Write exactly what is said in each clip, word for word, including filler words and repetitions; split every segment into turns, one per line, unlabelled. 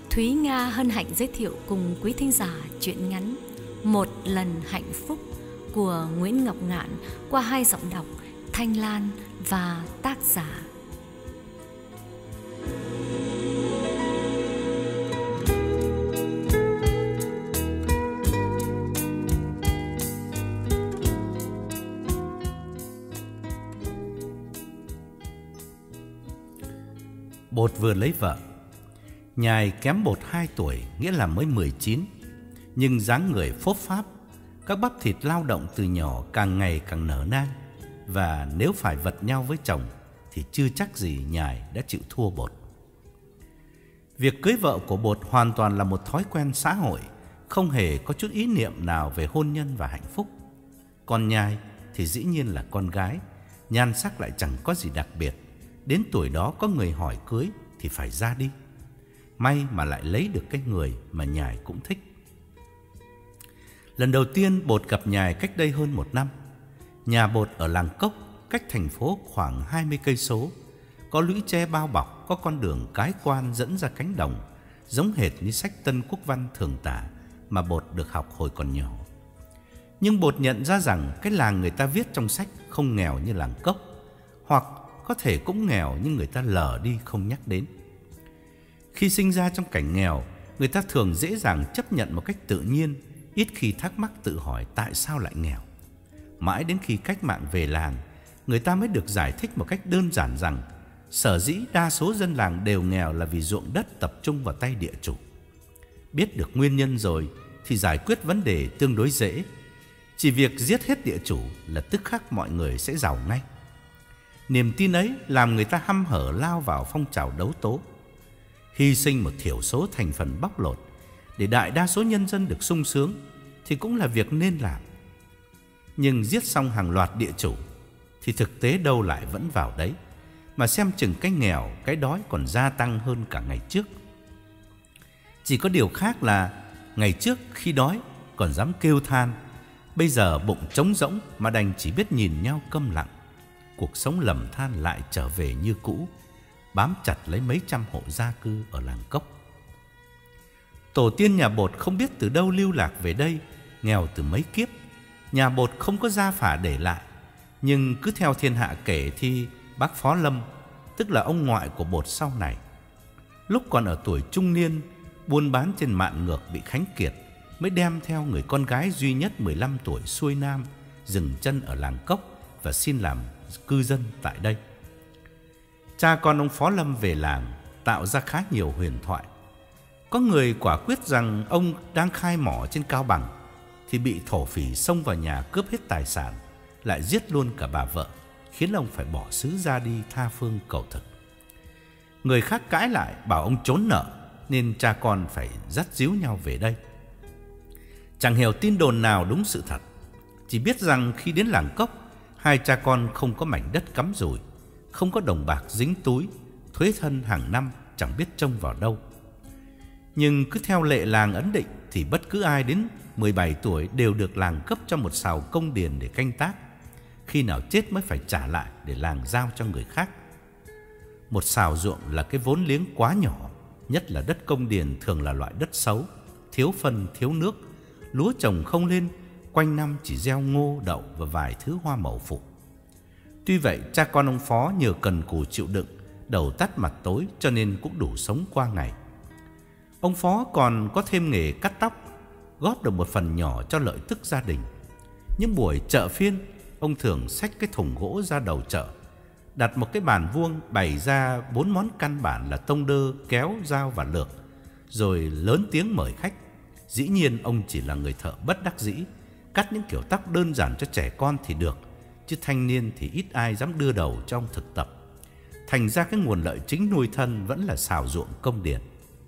Thúy Nga hân hạnh giới thiệu cùng quý thính giả truyện ngắn Một Lần Hạnh Phúc của Nguyễn Ngọc Ngạn qua hai giọng đọc Thanh Lan và tác giả.
Bột vừa lấy vợ. Nhài kém Bột hai tuổi, nghĩa là mới mười chín, nhưng dáng người phốp pháp, các bắp thịt lao động từ nhỏ càng ngày càng nở nang. Và nếu phải vật nhau với chồng thì chưa chắc gì Nhài đã chịu thua Bột. Việc cưới vợ của Bột hoàn toàn là một thói quen xã hội, không hề có chút ý niệm nào về hôn nhân và hạnh phúc. Còn Nhài thì dĩ nhiên là con gái, nhan sắc lại chẳng có gì đặc biệt. Đến tuổi đó có người hỏi cưới thì phải ra đi. May mà lại lấy được cái người mà Nhài cũng thích. Lần đầu tiên Bột gặp Nhài cách đây hơn một năm. Nhà Bột ở làng Cốc, cách thành phố khoảng hai mươi cây số. Có lũy tre bao bọc, có con đường cái quan dẫn ra cánh đồng, giống hệt như sách Tân Quốc Văn thường tả mà Bột được học hồi còn nhỏ. Nhưng Bột nhận ra rằng cái làng người ta viết trong sách không nghèo như làng Cốc, hoặc có thể cũng nghèo nhưng người ta lờ đi không nhắc đến. Khi sinh ra trong cảnh nghèo, người ta thường dễ dàng chấp nhận một cách tự nhiên, ít khi thắc mắc tự hỏi tại sao lại nghèo. Mãi đến khi cách mạng về làng, người ta mới được giải thích một cách đơn giản rằng sở dĩ đa số dân làng đều nghèo là vì ruộng đất tập trung vào tay địa chủ. Biết được nguyên nhân rồi thì giải quyết vấn đề tương đối dễ. Chỉ việc giết hết địa chủ là tức khắc mọi người sẽ giàu ngay. Niềm tin ấy làm người ta hăm hở lao vào phong trào đấu tố, hy sinh một thiểu số thành phần bóc lột để đại đa số nhân dân được sung sướng thì cũng là việc nên làm. Nhưng giết xong hàng loạt địa chủ thì thực tế đâu lại vẫn vào đấy, mà xem chừng cái nghèo, cái đói còn gia tăng hơn cả ngày trước. Chỉ có điều khác là ngày trước khi đói còn dám kêu than, bây giờ bụng trống rỗng mà đành chỉ biết nhìn nhau câm lặng. Cuộc sống lầm than lại trở về như cũ, bám chặt lấy mấy trăm hộ gia cư ở làng Cốc. Tổ tiên nhà Bột không biết từ đâu lưu lạc về đây, nghèo từ mấy kiếp. Nhà Bột không có gia phả để lại, nhưng cứ theo thiên hạ kể thì bác Phó Lâm, tức là ông ngoại của Bột sau này, lúc còn ở tuổi trung niên, buôn bán trên mạn ngược bị khánh kiệt, mới đem theo người con gái duy nhất mười lăm tuổi xuôi nam, dừng chân ở làng Cốc và xin làm cư dân tại đây. Cha con ông Phó Lâm về làng tạo ra khá nhiều huyền thoại. Có người quả quyết rằng ông đang khai mỏ trên Cao Bằng thì bị thổ phỉ xông vào nhà cướp hết tài sản, lại giết luôn cả bà vợ, khiến ông phải bỏ xứ ra đi tha phương cầu thực. Người khác cãi lại bảo ông trốn nợ, nên cha con phải dắt díu nhau về đây. Chẳng hiểu tin đồn nào đúng sự thật, chỉ biết rằng khi đến làng Cốc, hai cha con không có mảnh đất cắm rủi, không có đồng bạc dính túi, thuế thân hàng năm chẳng biết trông vào đâu. Nhưng cứ theo lệ làng ấn định thì bất cứ ai đến mười bảy tuổi đều được làng cấp cho một sào công điền để canh tác. Khi nào chết mới phải trả lại để làng giao cho người khác. Một sào ruộng là cái vốn liếng quá nhỏ, nhất là đất công điền thường là loại đất xấu, thiếu phân, thiếu nước, lúa trồng không lên, quanh năm chỉ gieo ngô, đậu và vài thứ hoa màu phụ. Tuy vậy, cha con ông Phó nhờ cần cù chịu đựng, đầu tắt mặt tối cho nên cũng đủ sống qua ngày. Ông Phó còn có thêm nghề cắt tóc, góp được một phần nhỏ cho lợi tức gia đình. Những buổi chợ phiên, ông thường xách cái thùng gỗ ra đầu chợ, đặt một cái bàn vuông bày ra bốn món căn bản là tông đơ, kéo, dao và lược, rồi lớn tiếng mời khách. Dĩ nhiên ông chỉ là người thợ bất đắc dĩ, cắt những kiểu tóc đơn giản cho trẻ con thì được, chứ thanh niên thì ít ai dám đưa đầu cho ông thực tập. Thành ra cái nguồn lợi chính nuôi thân vẫn là xào ruộng công điền.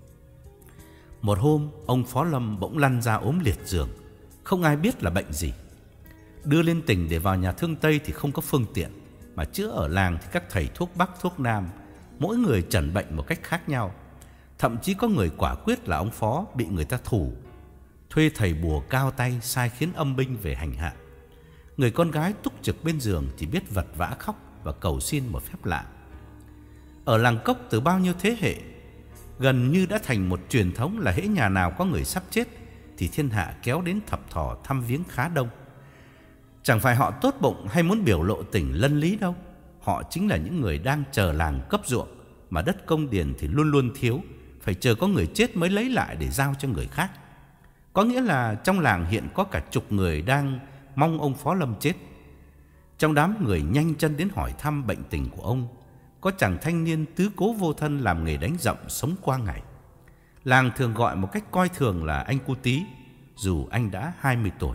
Một hôm, ông Phó Lâm bỗng lăn ra ốm liệt giường, không ai biết là bệnh gì. Đưa lên tỉnh để vào nhà thương Tây thì không có phương tiện, mà chữa ở làng thì các thầy thuốc Bắc thuốc Nam, mỗi người chẩn bệnh một cách khác nhau. Thậm chí có người quả quyết là ông Phó bị người ta thủ, thuê thầy bùa cao tay sai khiến âm binh về hành hạ. Người con gái túc trực bên giường chỉ biết vật vã khóc và cầu xin một phép lạ. Ở làng Cốc từ bao nhiêu thế hệ, Gần như đã thành một truyền thống là hễ nhà nào có người sắp chết thì thiên hạ kéo đến thập thò thăm viếng khá đông. Chẳng phải họ tốt bụng hay muốn biểu lộ tình lân lý đâu. Họ chính là những người đang chờ làng cấp ruộng, mà đất công điền thì luôn luôn thiếu, phải chờ có người chết mới lấy lại để giao cho người khác. Có nghĩa là trong làng hiện có cả chục người đang mong ông Phó Lâm chết. Trong đám người nhanh chân đến hỏi thăm bệnh tình của ông, có chàng thanh niên tứ cố vô thân làm nghề đánh dậm sống qua ngày. Làng thường gọi một cách coi thường là anh cu Tí, dù anh đã hai mươi tuổi.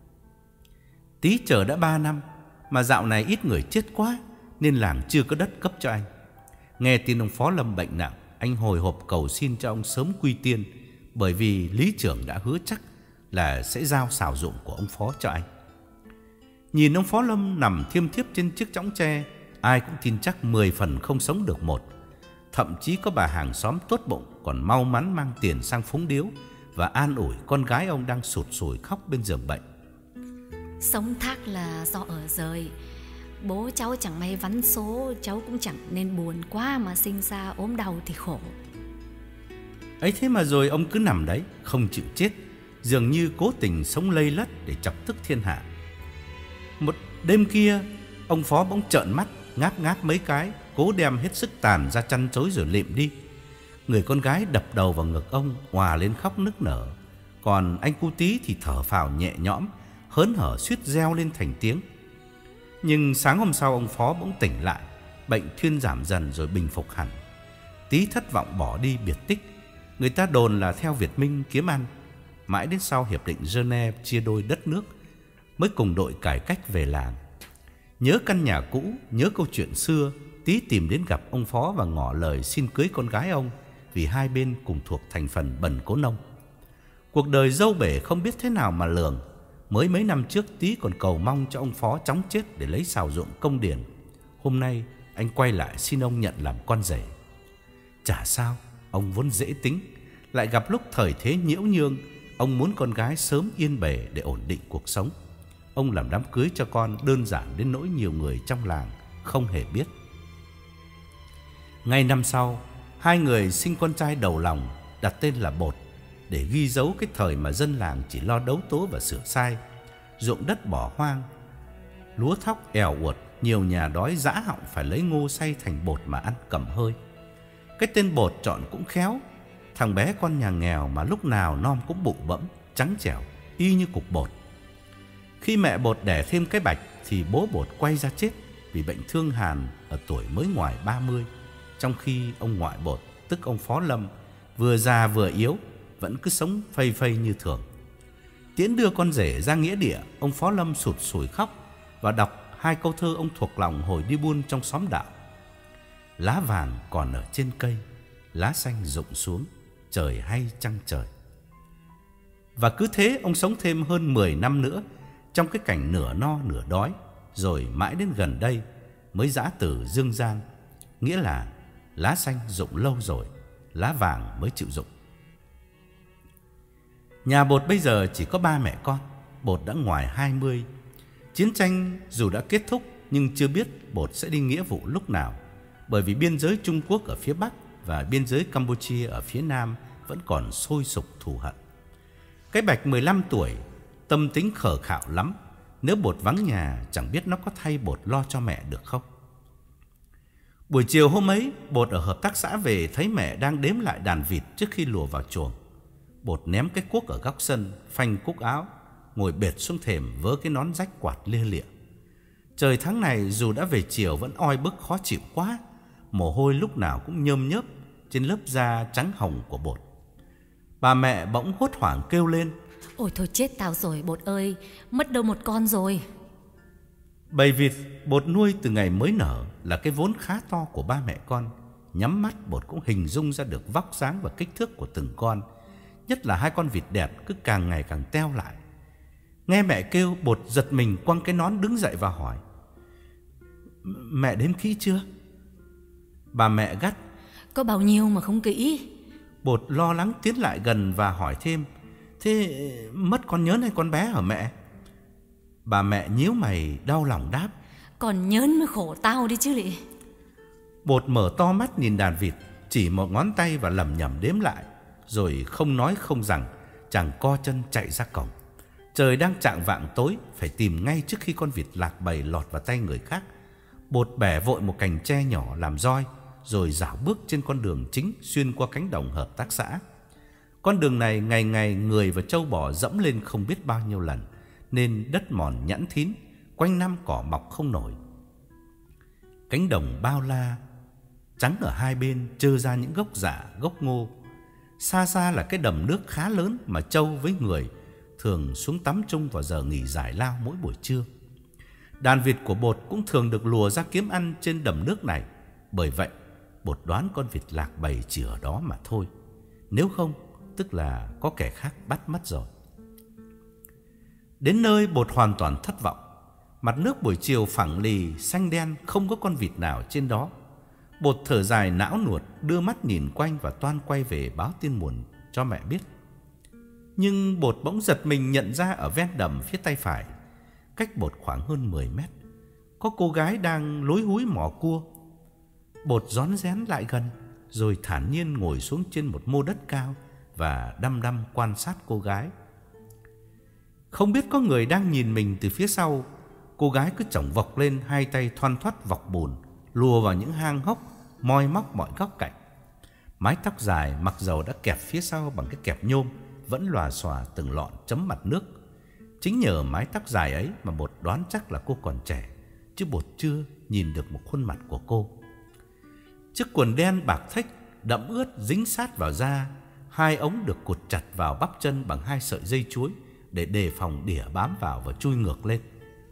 Tí chờ đã ba năm, mà dạo này ít người chết quá, nên làng chưa có đất cấp cho anh. Nghe tin ông Phó Lâm bệnh nặng, anh hồi hộp cầu xin cho ông sớm quy tiên, bởi vì lý trưởng đã hứa chắc là sẽ giao xào ruộng của ông Phó cho anh. Nhìn ông Phó Lâm nằm thiêm thiếp trên chiếc chõng tre, ai cũng tin chắc mười phần không sống được một. Thậm chí có bà hàng xóm tốt bụng còn mau mắn mang tiền sang phúng điếu và an ủi con gái ông đang sụt sùi khóc bên giường bệnh.
Sống thác là do ở rời. Bố cháu chẳng may vắn số, cháu cũng chẳng nên buồn quá mà sinh ra ốm đau thì khổ.
Ấy thế mà rồi ông cứ nằm đấy không chịu chết, dường như cố tình sống lây lất để chọc tức thiên hạ. Một đêm kia, ông Phó bỗng trợn mắt, ngáp ngáp mấy cái, cố đem hết sức tàn ra chăn chối rồi lịm đi. Người con gái đập đầu vào ngực ông, òa lên khóc nức nở. Còn anh cu Tí thì thở phào nhẹ nhõm, hớn hở suýt reo lên thành tiếng. Nhưng sáng hôm sau ông Phó bỗng tỉnh lại, bệnh thuyên giảm dần rồi bình phục hẳn. Tí thất vọng bỏ đi biệt tích. Người ta đồn là theo Việt Minh kiếm ăn. Mãi đến sau hiệp định Geneva chia đôi đất nước mới cùng đội cải cách về làng. Nhớ căn nhà cũ, nhớ câu chuyện xưa, Tí tìm đến gặp ông Phó và ngỏ lời xin cưới con gái ông, vì hai bên cùng thuộc thành phần Bần Cố Nông. Cuộc đời dâu bể không biết thế nào mà lường. Mới mấy năm trước Tí còn cầu mong cho ông Phó chóng chết để lấy xào ruộng công điền. Hôm nay anh quay lại xin ông nhận làm con rể. Chả sao, ông vốn dễ tính, lại gặp lúc thời thế nhiễu nhương, ông muốn con gái sớm yên bề để ổn định cuộc sống. Ông làm đám cưới cho con đơn giản đến nỗi nhiều người trong làng không hề biết. Ngay năm sau, hai người sinh con trai đầu lòng, đặt tên là Bột, để ghi dấu cái thời mà dân làng chỉ lo đấu tố và sửa sai. Ruộng đất bỏ hoang, lúa thóc èo uột, nhiều nhà đói dã họng phải lấy ngô xay thành bột mà ăn cầm hơi. Cái tên Bột chọn cũng khéo. Thằng bé con nhà nghèo mà lúc nào non cũng bụng bẫm, trắng trẻo, y như cục bột. Khi mẹ Bột đẻ thêm cái Bạch thì bố Bột quay ra chết vì bệnh thương hàn ở tuổi mới ngoài ba mươi. Trong khi ông ngoại Bột, tức ông Phó Lâm, vừa già vừa yếu, vẫn cứ sống phây phây như thường. Tiễn đưa con rể ra nghĩa địa, ông Phó Lâm sụt sùi khóc và đọc hai câu thơ ông thuộc lòng hồi đi buôn trong xóm đạo. Lá vàng còn ở trên cây, lá xanh rụng xuống, trời hay chăng trời. Và cứ thế ông sống thêm hơn mười năm nữa trong cái cảnh nửa no nửa đói, rồi mãi đến gần đây mới giã từ dương gian, nghĩa là lá xanh rụng lâu rồi, lá vàng mới chịu rụng. Nhà Bột bây giờ chỉ có ba mẹ con. Bột đã ngoài hai mươi. Chiến tranh dù đã kết thúc nhưng chưa biết Bột sẽ đi nghĩa vụ lúc nào, bởi vì biên giới Trung Quốc ở phía Bắc và biên giới Campuchia ở phía Nam vẫn còn sôi sục thù hận. Cái Bạch mười lăm tuổi, tâm tính khờ khạo lắm. Nếu Bột vắng nhà chẳng biết nó có thay Bột lo cho mẹ được không. Buổi chiều hôm ấy, Bột ở hợp tác xã về thấy mẹ đang đếm lại đàn vịt trước khi lùa vào chuồng. Bột ném cái cuốc ở góc sân, phanh cúc áo, ngồi bệt xuống thềm vớ cái nón rách quạt lia lịa. Trời tháng này dù đã về chiều vẫn oi bức khó chịu quá. Mồ hôi lúc nào cũng nhơm nhớp trên lớp da trắng hồng của Bột. Bà mẹ bỗng hốt hoảng kêu lên:
Ôi thôi chết tao rồi Bột ơi, mất đâu một con rồi.
Bầy vịt Bột nuôi từ ngày mới nở là cái vốn khá to của ba mẹ con. Nhắm mắt Bột cũng hình dung ra được vóc dáng và kích thước của từng con, nhất là hai con vịt đẹp cứ càng ngày càng teo lại. Nghe mẹ kêu, Bột giật mình quăng cái nón đứng dậy và hỏi: Mẹ đếm kỹ chưa? Bà mẹ gắt:
Có bao nhiêu mà không kỹ?
Bột lo lắng tiến lại gần và hỏi thêm: Thế mất con nhớn hay con bé hả mẹ? Bà mẹ nhíu mày đau lòng đáp:
Còn nhớn mới khổ tao đi chứ lị.
Bột mở to mắt nhìn đàn vịt. chỉ một ngón tay và lẩm nhẩm đếm lại. Rồi không nói không rằng, chàng co chân chạy ra cổng. Trời đang chạng vạng tối, phải tìm ngay trước khi con vịt lạc bầy lọt vào tay người khác. Bột bẻ vội một cành tre nhỏ làm roi, rồi rảo bước trên con đường chính xuyên qua cánh đồng hợp tác xã. Con đường này ngày ngày người và trâu bò dẫm lên không biết bao nhiêu lần, nên đất mòn nhẵn thín, quanh năm cỏ mọc không nổi. Cánh đồng bao la, trắng ở hai bên trơ ra những gốc dạ, gốc ngô. Xa xa là cái đầm nước khá lớn mà trâu với người thường xuống tắm chung vào giờ nghỉ giải lao mỗi buổi trưa. Đàn vịt của Bột cũng thường được lùa ra kiếm ăn trên đầm nước này. Bởi vậy, Bột đoán con vịt lạc bầy chỉ ở đó mà thôi. Nếu không, tức là có kẻ khác bắt mất rồi. Đến nơi, Bột hoàn toàn thất vọng. Mặt nước buổi chiều phẳng lì, xanh đen, không có con vịt nào trên đó. Bột thở dài não nuột, đưa mắt nhìn quanh và toan quay về báo tin buồn cho mẹ biết. Nhưng Bột bỗng giật mình nhận ra ở ven đầm phía tay phải, cách Bột khoảng hơn mười mét, có cô gái đang lúi húi mò cua. Bột rón rén lại gần, rồi thản nhiên ngồi xuống trên một mô đất cao và đăm đăm quan sát cô gái. Không biết có người đang nhìn mình từ phía sau, cô gái cứ chổng vọc lên, hai tay thoăn thoắt vọc bùn, lùa vào những hang hốc, moi móc mọi góc cạnh. Mái tóc dài mặc dầu đã kẹp phía sau bằng cái kẹp nhôm, vẫn lòa xòa từng lọn chấm mặt nước. Chính nhờ mái tóc dài ấy mà Bột đoán chắc là cô còn trẻ, chứ Bột chưa nhìn được một khuôn mặt của cô. Chiếc quần đen bạc thách, đẫm ướt dính sát vào da, hai ống được cột chặt vào bắp chân bằng hai sợi dây chuối để đề phòng đỉa bám vào và chui ngược lên.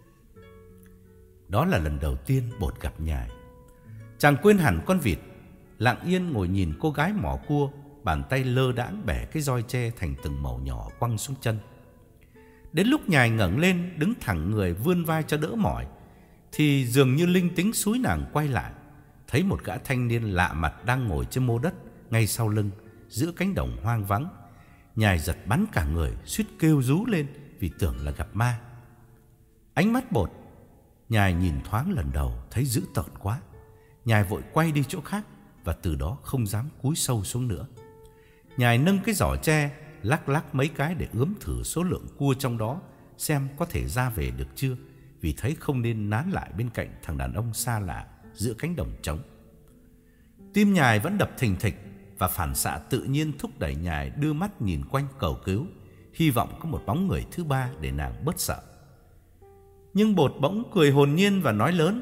Đó là lần đầu tiên Bột gặp Nhài. Chàng quên hẳn con vịt, lặng yên ngồi nhìn cô gái mỏ cua, bàn tay lơ đãng bẻ cái roi tre thành từng mẩu nhỏ quăng xuống chân. Đến lúc Nhài ngẩng lên, đứng thẳng người vươn vai cho đỡ mỏi, thì dường như linh tính xúi nàng quay lại, thấy một gã thanh niên lạ mặt đang ngồi trên mô đất ngay sau lưng, giữa cánh đồng hoang vắng. Nhài giật bắn cả người, suýt kêu rú lên vì tưởng là gặp ma. Ánh mắt Bột, Nhài nhìn thoáng lần đầu thấy dữ tợn quá. Nhài vội quay đi chỗ khác và từ đó không dám cúi sâu xuống nữa. Nhài nâng cái giỏ tre, lắc lắc mấy cái để ướm thử số lượng cua trong đó, xem có thể ra về được chưa, vì thấy không nên nán lại bên cạnh thằng đàn ông xa lạ giữa cánh đồng trống. Tim Nhài vẫn đập thình thịch, và phản xạ tự nhiên thúc đẩy Nhài đưa mắt nhìn quanh cầu cứu, hy vọng có một bóng người thứ ba để nàng bớt sợ. Nhưng Bột bỗng cười hồn nhiên và nói lớn: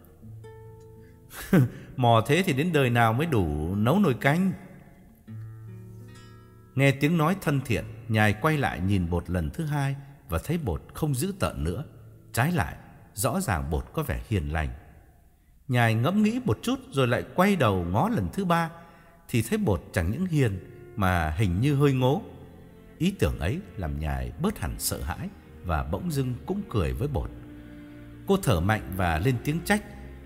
mò thế thì đến đời nào mới đủ nấu nồi canh. Nghe tiếng nói thân thiện, Nhài quay lại nhìn Bột lần thứ hai và thấy Bột không dữ tợn nữa. Trái lại, rõ ràng Bột có vẻ hiền lành. Nhài ngẫm nghĩ một chút rồi lại quay đầu ngó lần thứ ba, thì thấy Bột chẳng những hiền mà hình như hơi ngố. Ý tưởng ấy làm Nhài bớt hẳn sợ hãi và bỗng dưng cũng cười với Bột. Cô thở mạnh và lên tiếng trách: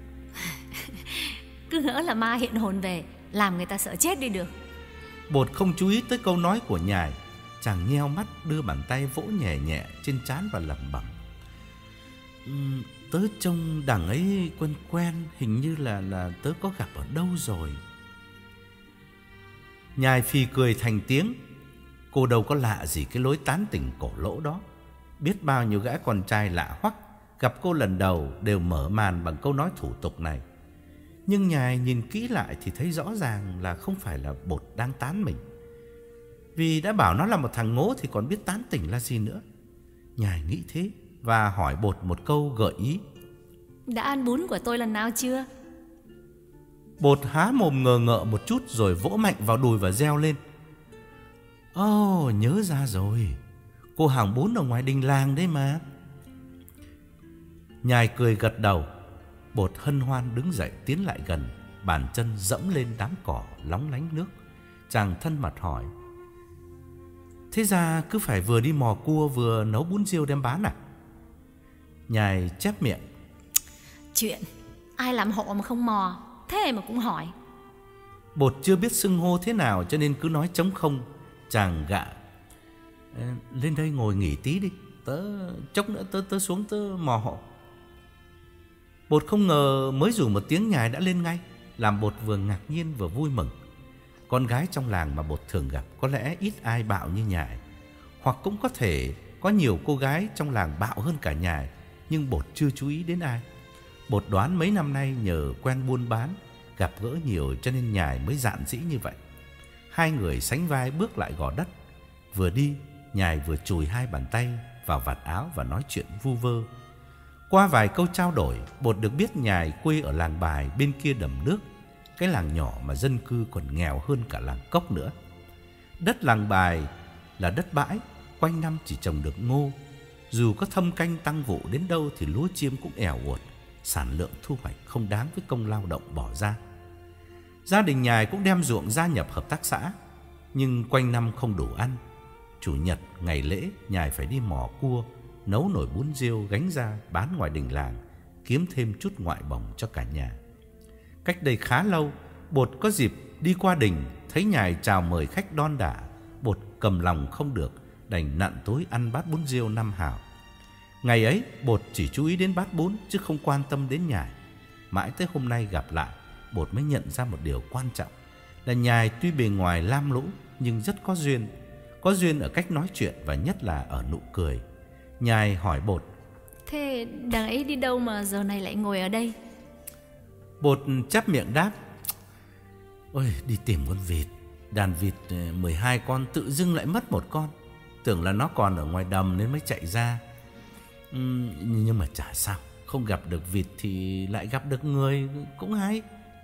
cứ ngỡ là ma hiện hồn về, làm người ta sợ chết đi được.
Bột không chú ý tới câu nói của Nhài. Chàng nheo mắt, đưa bàn tay vỗ nhẹ nhẹ trên trán và lẩm bẩm: uhm, tớ trông đằng ấy quen quen, hình như là là tớ có gặp ở đâu rồi. Nhài phì cười thành tiếng. Cô đâu có lạ gì cái lối tán tỉnh cổ lỗ đó. Biết bao nhiêu gã con trai lạ hoắc gặp cô lần đầu đều mở màn bằng câu nói thủ tục này. Nhưng Nhài nhìn kỹ lại thì thấy rõ ràng là không phải là Bột đang tán mình. Vì đã bảo nó là một thằng ngố thì còn biết tán tỉnh là gì nữa. Nhài nghĩ thế và hỏi Bột một câu gợi ý:
đã ăn bún của tôi lần nào chưa?
Bột há mồm ngờ ngợ một chút rồi vỗ mạnh vào đùi và reo lên: ồ, oh, nhớ ra rồi, cô hàng bún ở ngoài đình làng đấy mà. Nhài cười gật đầu. Bột hân hoan đứng dậy tiến lại gần, bàn chân dẫm lên đám cỏ lóng lánh nước. Chàng thân mật hỏi: thế ra cứ phải vừa đi mò cua vừa nấu bún riêu đem bán à? Nhài chép miệng:
chuyện ai làm hộ mà không mò, thế mà cũng hỏi.
Bột chưa biết xưng hô thế nào cho nên cứ nói trống không. Chàng gạ: lên đây ngồi nghỉ tí đi, tớ chốc nữa tớ tớ xuống tớ mò hộ. Bột không ngờ mới rủ một tiếng Nhài đã lên ngay, làm Bột vừa ngạc nhiên vừa vui mừng. Con gái trong làng mà Bột thường gặp có lẽ ít ai bạo như Nhài, hoặc cũng có thể có nhiều cô gái trong làng bạo hơn cả Nhài, nhưng Bột chưa chú ý đến ai. Bột đoán mấy năm nay nhờ quen buôn bán, gặp gỡ nhiều cho nên Nhài mới dạn dĩ như vậy. Hai người sánh vai bước lại gò đất. Vừa đi, Nhài vừa chùi hai bàn tay vào vạt áo và nói chuyện vu vơ. Qua vài câu trao đổi, Bột được biết Nhài quê ở làng Bài bên kia đầm nước, cái làng nhỏ mà dân cư còn nghèo hơn cả làng Cốc nữa. Đất làng Bài là đất bãi, quanh năm chỉ trồng được ngô. Dù có thâm canh tăng vụ đến đâu thì lúa chiêm cũng ẻo uột, sản lượng thu hoạch không đáng với công lao động bỏ ra. Gia đình Nhài cũng đem ruộng gia nhập hợp tác xã, nhưng quanh năm không đủ ăn. Chủ nhật, ngày lễ, Nhài phải đi mò cua, nấu nồi bún riêu gánh ra bán ngoài đình làng, kiếm thêm chút ngoại bổng cho cả nhà. Cách đây khá lâu, Bột có dịp đi qua đình, thấy Nhài chào mời khách đon đả. Bột cầm lòng không được, đành nặn tối ăn bát bún riêu năm hào. Ngày ấy, Bột chỉ chú ý đến bát bún chứ không quan tâm đến Nhài. Mãi tới hôm nay gặp lại, Bột mới nhận ra một điều quan trọng là Nhài tuy bề ngoài lam lũ nhưng rất có duyên. Có duyên ở cách nói chuyện và nhất là ở nụ cười. Nhài hỏi Bột:
Thế đằng ấy đi đâu mà giờ này lại ngồi ở đây?
Bột chắp miệng đáp: Ôi, đi tìm con vịt. Đàn vịt mười hai con tự dưng lại mất một con. Tưởng là nó còn ở ngoài đầm nên mới chạy ra. uhm, Nhưng mà chả sao, không gặp được vịt thì lại gặp được người cũng hay.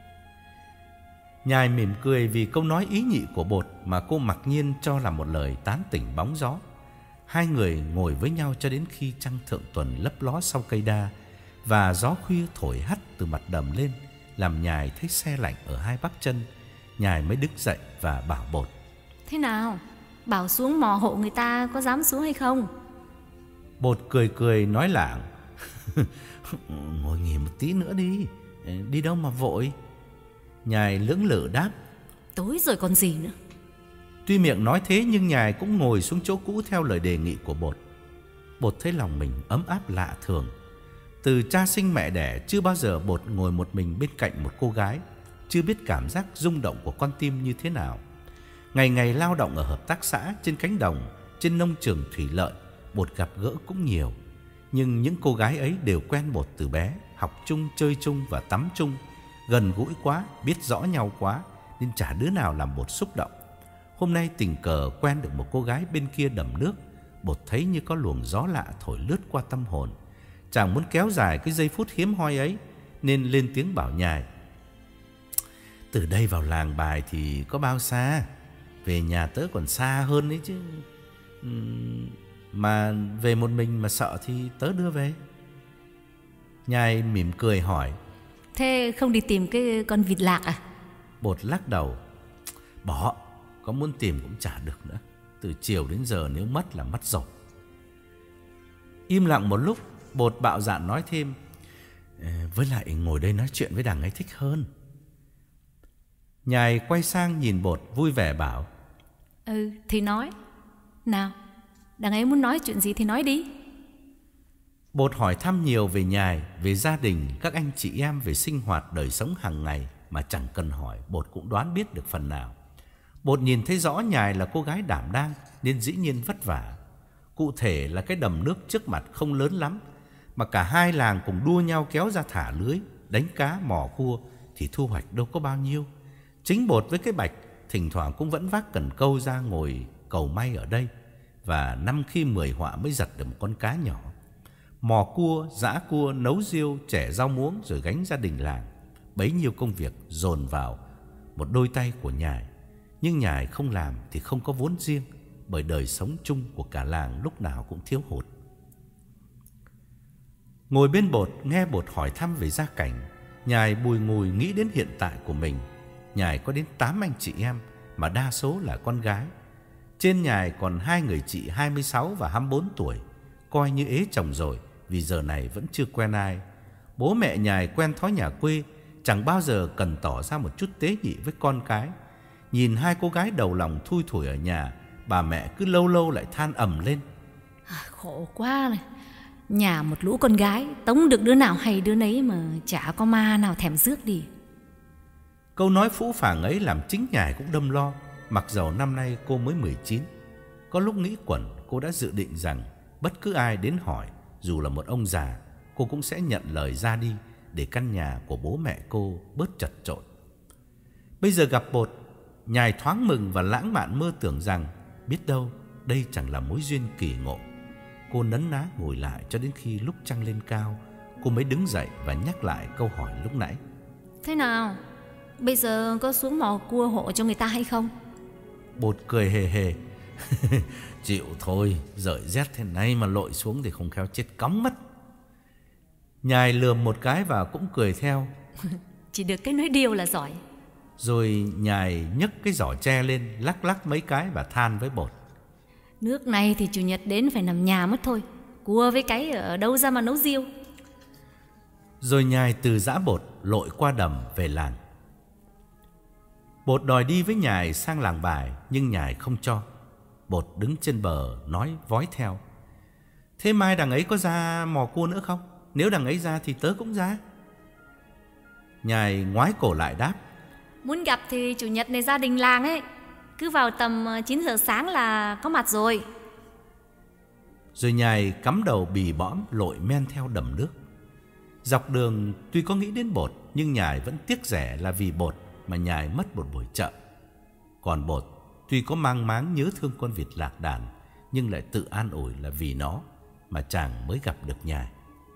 Nhài mỉm cười vì câu nói ý nhị của Bột mà cô mặc nhiên cho là một lời tán tỉnh bóng gió. Hai người ngồi với nhau cho đến khi trăng thượng tuần lấp ló sau cây đa và gió khuya thổi hắt từ mặt đầm lên, làm Nhài thấy se lạnh ở hai bắp chân. Nhài mới đứng dậy và bảo Bột:
Thế nào? Bảo xuống mò hộ người ta có dám xuống hay không?
Bột cười cười nói lảng: Ngồi nghỉ một tí nữa đi, đi đâu mà vội. Nhài lưỡng lự đáp:
Tối rồi còn gì nữa.
Tuy miệng nói thế nhưng Nhài cũng ngồi xuống chỗ cũ theo lời đề nghị của Bột. Bột thấy lòng mình ấm áp lạ thường. Từ cha sinh mẹ đẻ, chưa bao giờ Bột ngồi một mình bên cạnh một cô gái, chưa biết cảm giác rung động của con tim như thế nào. Ngày ngày lao động ở hợp tác xã, trên cánh đồng, trên nông trường thủy lợi, Bột gặp gỡ cũng nhiều. Nhưng những cô gái ấy đều quen Bột từ bé, học chung, chơi chung và tắm chung. Gần gũi quá, biết rõ nhau quá, nên chả đứa nào làm Bột xúc động. Hôm nay tình cờ quen được một cô gái bên kia đầm nước, Bột thấy như có luồng gió lạ thổi lướt qua tâm hồn. Chàng muốn kéo dài cái giây phút hiếm hoi ấy, nên lên tiếng bảo Nhài: Từ đây vào làng Bài thì có bao xa? Về nhà tớ còn xa hơn đấy chứ. uhm, Mà về một mình mà sợ thì tớ đưa về. Nhài mỉm cười hỏi:
Thế không đi tìm cái con vịt lạc à?
Bột lắc đầu: Bỏ, có muốn tìm cũng chả được nữa. Từ chiều đến giờ nếu mất là mất rồi. Im lặng một lúc, Bột bạo dạn nói thêm: Với lại ngồi đây nói chuyện với đằng ấy thích hơn. Nhài quay sang nhìn Bột vui vẻ bảo:
Ừ thì nói. Nào, đằng ấy muốn nói chuyện gì thì nói đi.
Bột hỏi thăm nhiều về Nhài, về gia đình, các anh chị em, về sinh hoạt đời sống hàng ngày mà chẳng cần hỏi, Bột cũng đoán biết được phần nào. Bột nhìn thấy rõ Nhài là cô gái đảm đang nên dĩ nhiên vất vả. Cụ thể là cái đầm nước trước mặt không lớn lắm, mà cả hai làng cùng đua nhau kéo ra thả lưới, đánh cá, mò cua thì thu hoạch đâu có bao nhiêu. Chính Bột với cái Bạch thỉnh thoảng cũng vẫn vác cần câu ra ngồi cầu may ở đây, và năm khi mười họa mới giật được một con cá nhỏ. Mò cua, giã cua, nấu riêu, chẻ rau muống rồi gánh ra đình làng. Bấy nhiêu công việc dồn vào một đôi tay của Nhài. Nhưng Nhài không làm thì không có vốn riêng, bởi đời sống chung của cả làng lúc nào cũng thiếu hụt. Ngồi bên Bột nghe Bột hỏi thăm về gia cảnh, Nhài bùi ngùi nghĩ đến hiện tại của mình. Nhài có đến tám anh chị em, mà đa số là con gái. Trên Nhài còn hai người chị hai mươi sáu và hai mươi bốn tuổi, coi như ế chồng rồi vì giờ này vẫn chưa quen ai. Bố mẹ Nhài quen thói nhà quê, chẳng bao giờ cần tỏ ra một chút tế nhị với con cái. Nhìn hai cô gái đầu lòng thui thủi ở nhà, bà mẹ cứ lâu lâu lại than ầm lên:
à, Khổ quá này. Nhà một lũ con gái, tống được đứa nào hay đứa nấy mà chả có ma nào thèm rước đi.
Câu nói phũ phàng ấy làm chính Nhài cũng đâm lo. Mặc dầu năm nay cô mới mười chín, có lúc nghĩ quẩn cô đã dự định rằng bất cứ ai đến hỏi, dù là một ông già, cô cũng sẽ nhận lời ra đi để căn nhà của bố mẹ cô bớt chật chội. Bây giờ gặp Bột, Nhài thoáng mừng và lãng mạn mơ tưởng rằng biết đâu đây chẳng là mối duyên kỳ ngộ. Cô nấn ná ngồi lại cho đến khi lúc trăng lên cao, cô mới đứng dậy và nhắc lại câu hỏi lúc nãy.
Thế nào? Bây giờ có xuống mò cua hộ cho người ta hay không?
Bột cười hề hề. Chịu thôi, rợi rét thế này mà lội xuống thì không khéo chết cóng mất. Nhài lườm một cái và cũng cười theo.
Chỉ được cái nói điều là giỏi.
Rồi Nhài nhấc cái giỏ tre lên, lắc lắc mấy cái và than với Bột.
Nước này thì chủ nhật đến phải nằm nhà mất thôi. Cua với cái ở đâu ra mà nấu riêu.
Rồi Nhài từ giã Bột lội qua đầm về làng. Bột đòi đi với Nhài sang làng Bài, nhưng Nhài không cho. Bột đứng trên bờ nói vói theo. Thế mai đằng ấy có ra mò cua nữa không? Nếu đằng ấy ra thì tớ cũng ra. Nhài ngoái cổ lại đáp.
Muốn gặp thì chủ nhật này gia đình làng ấy, cứ vào tầm chín giờ sáng là có mặt rồi.
Rồi Nhài cắm đầu bì bõm lội men theo đầm nước. Dọc đường tuy có nghĩ đến Bột, nhưng Nhài vẫn tiếc rẻ là vì Bột mà Nhài mất một buổi chợ. Còn Bột tuy có mang máng nhớ thương con vịt lạc đàn, nhưng lại tự an ủi là vì nó mà chàng mới gặp được Nhài.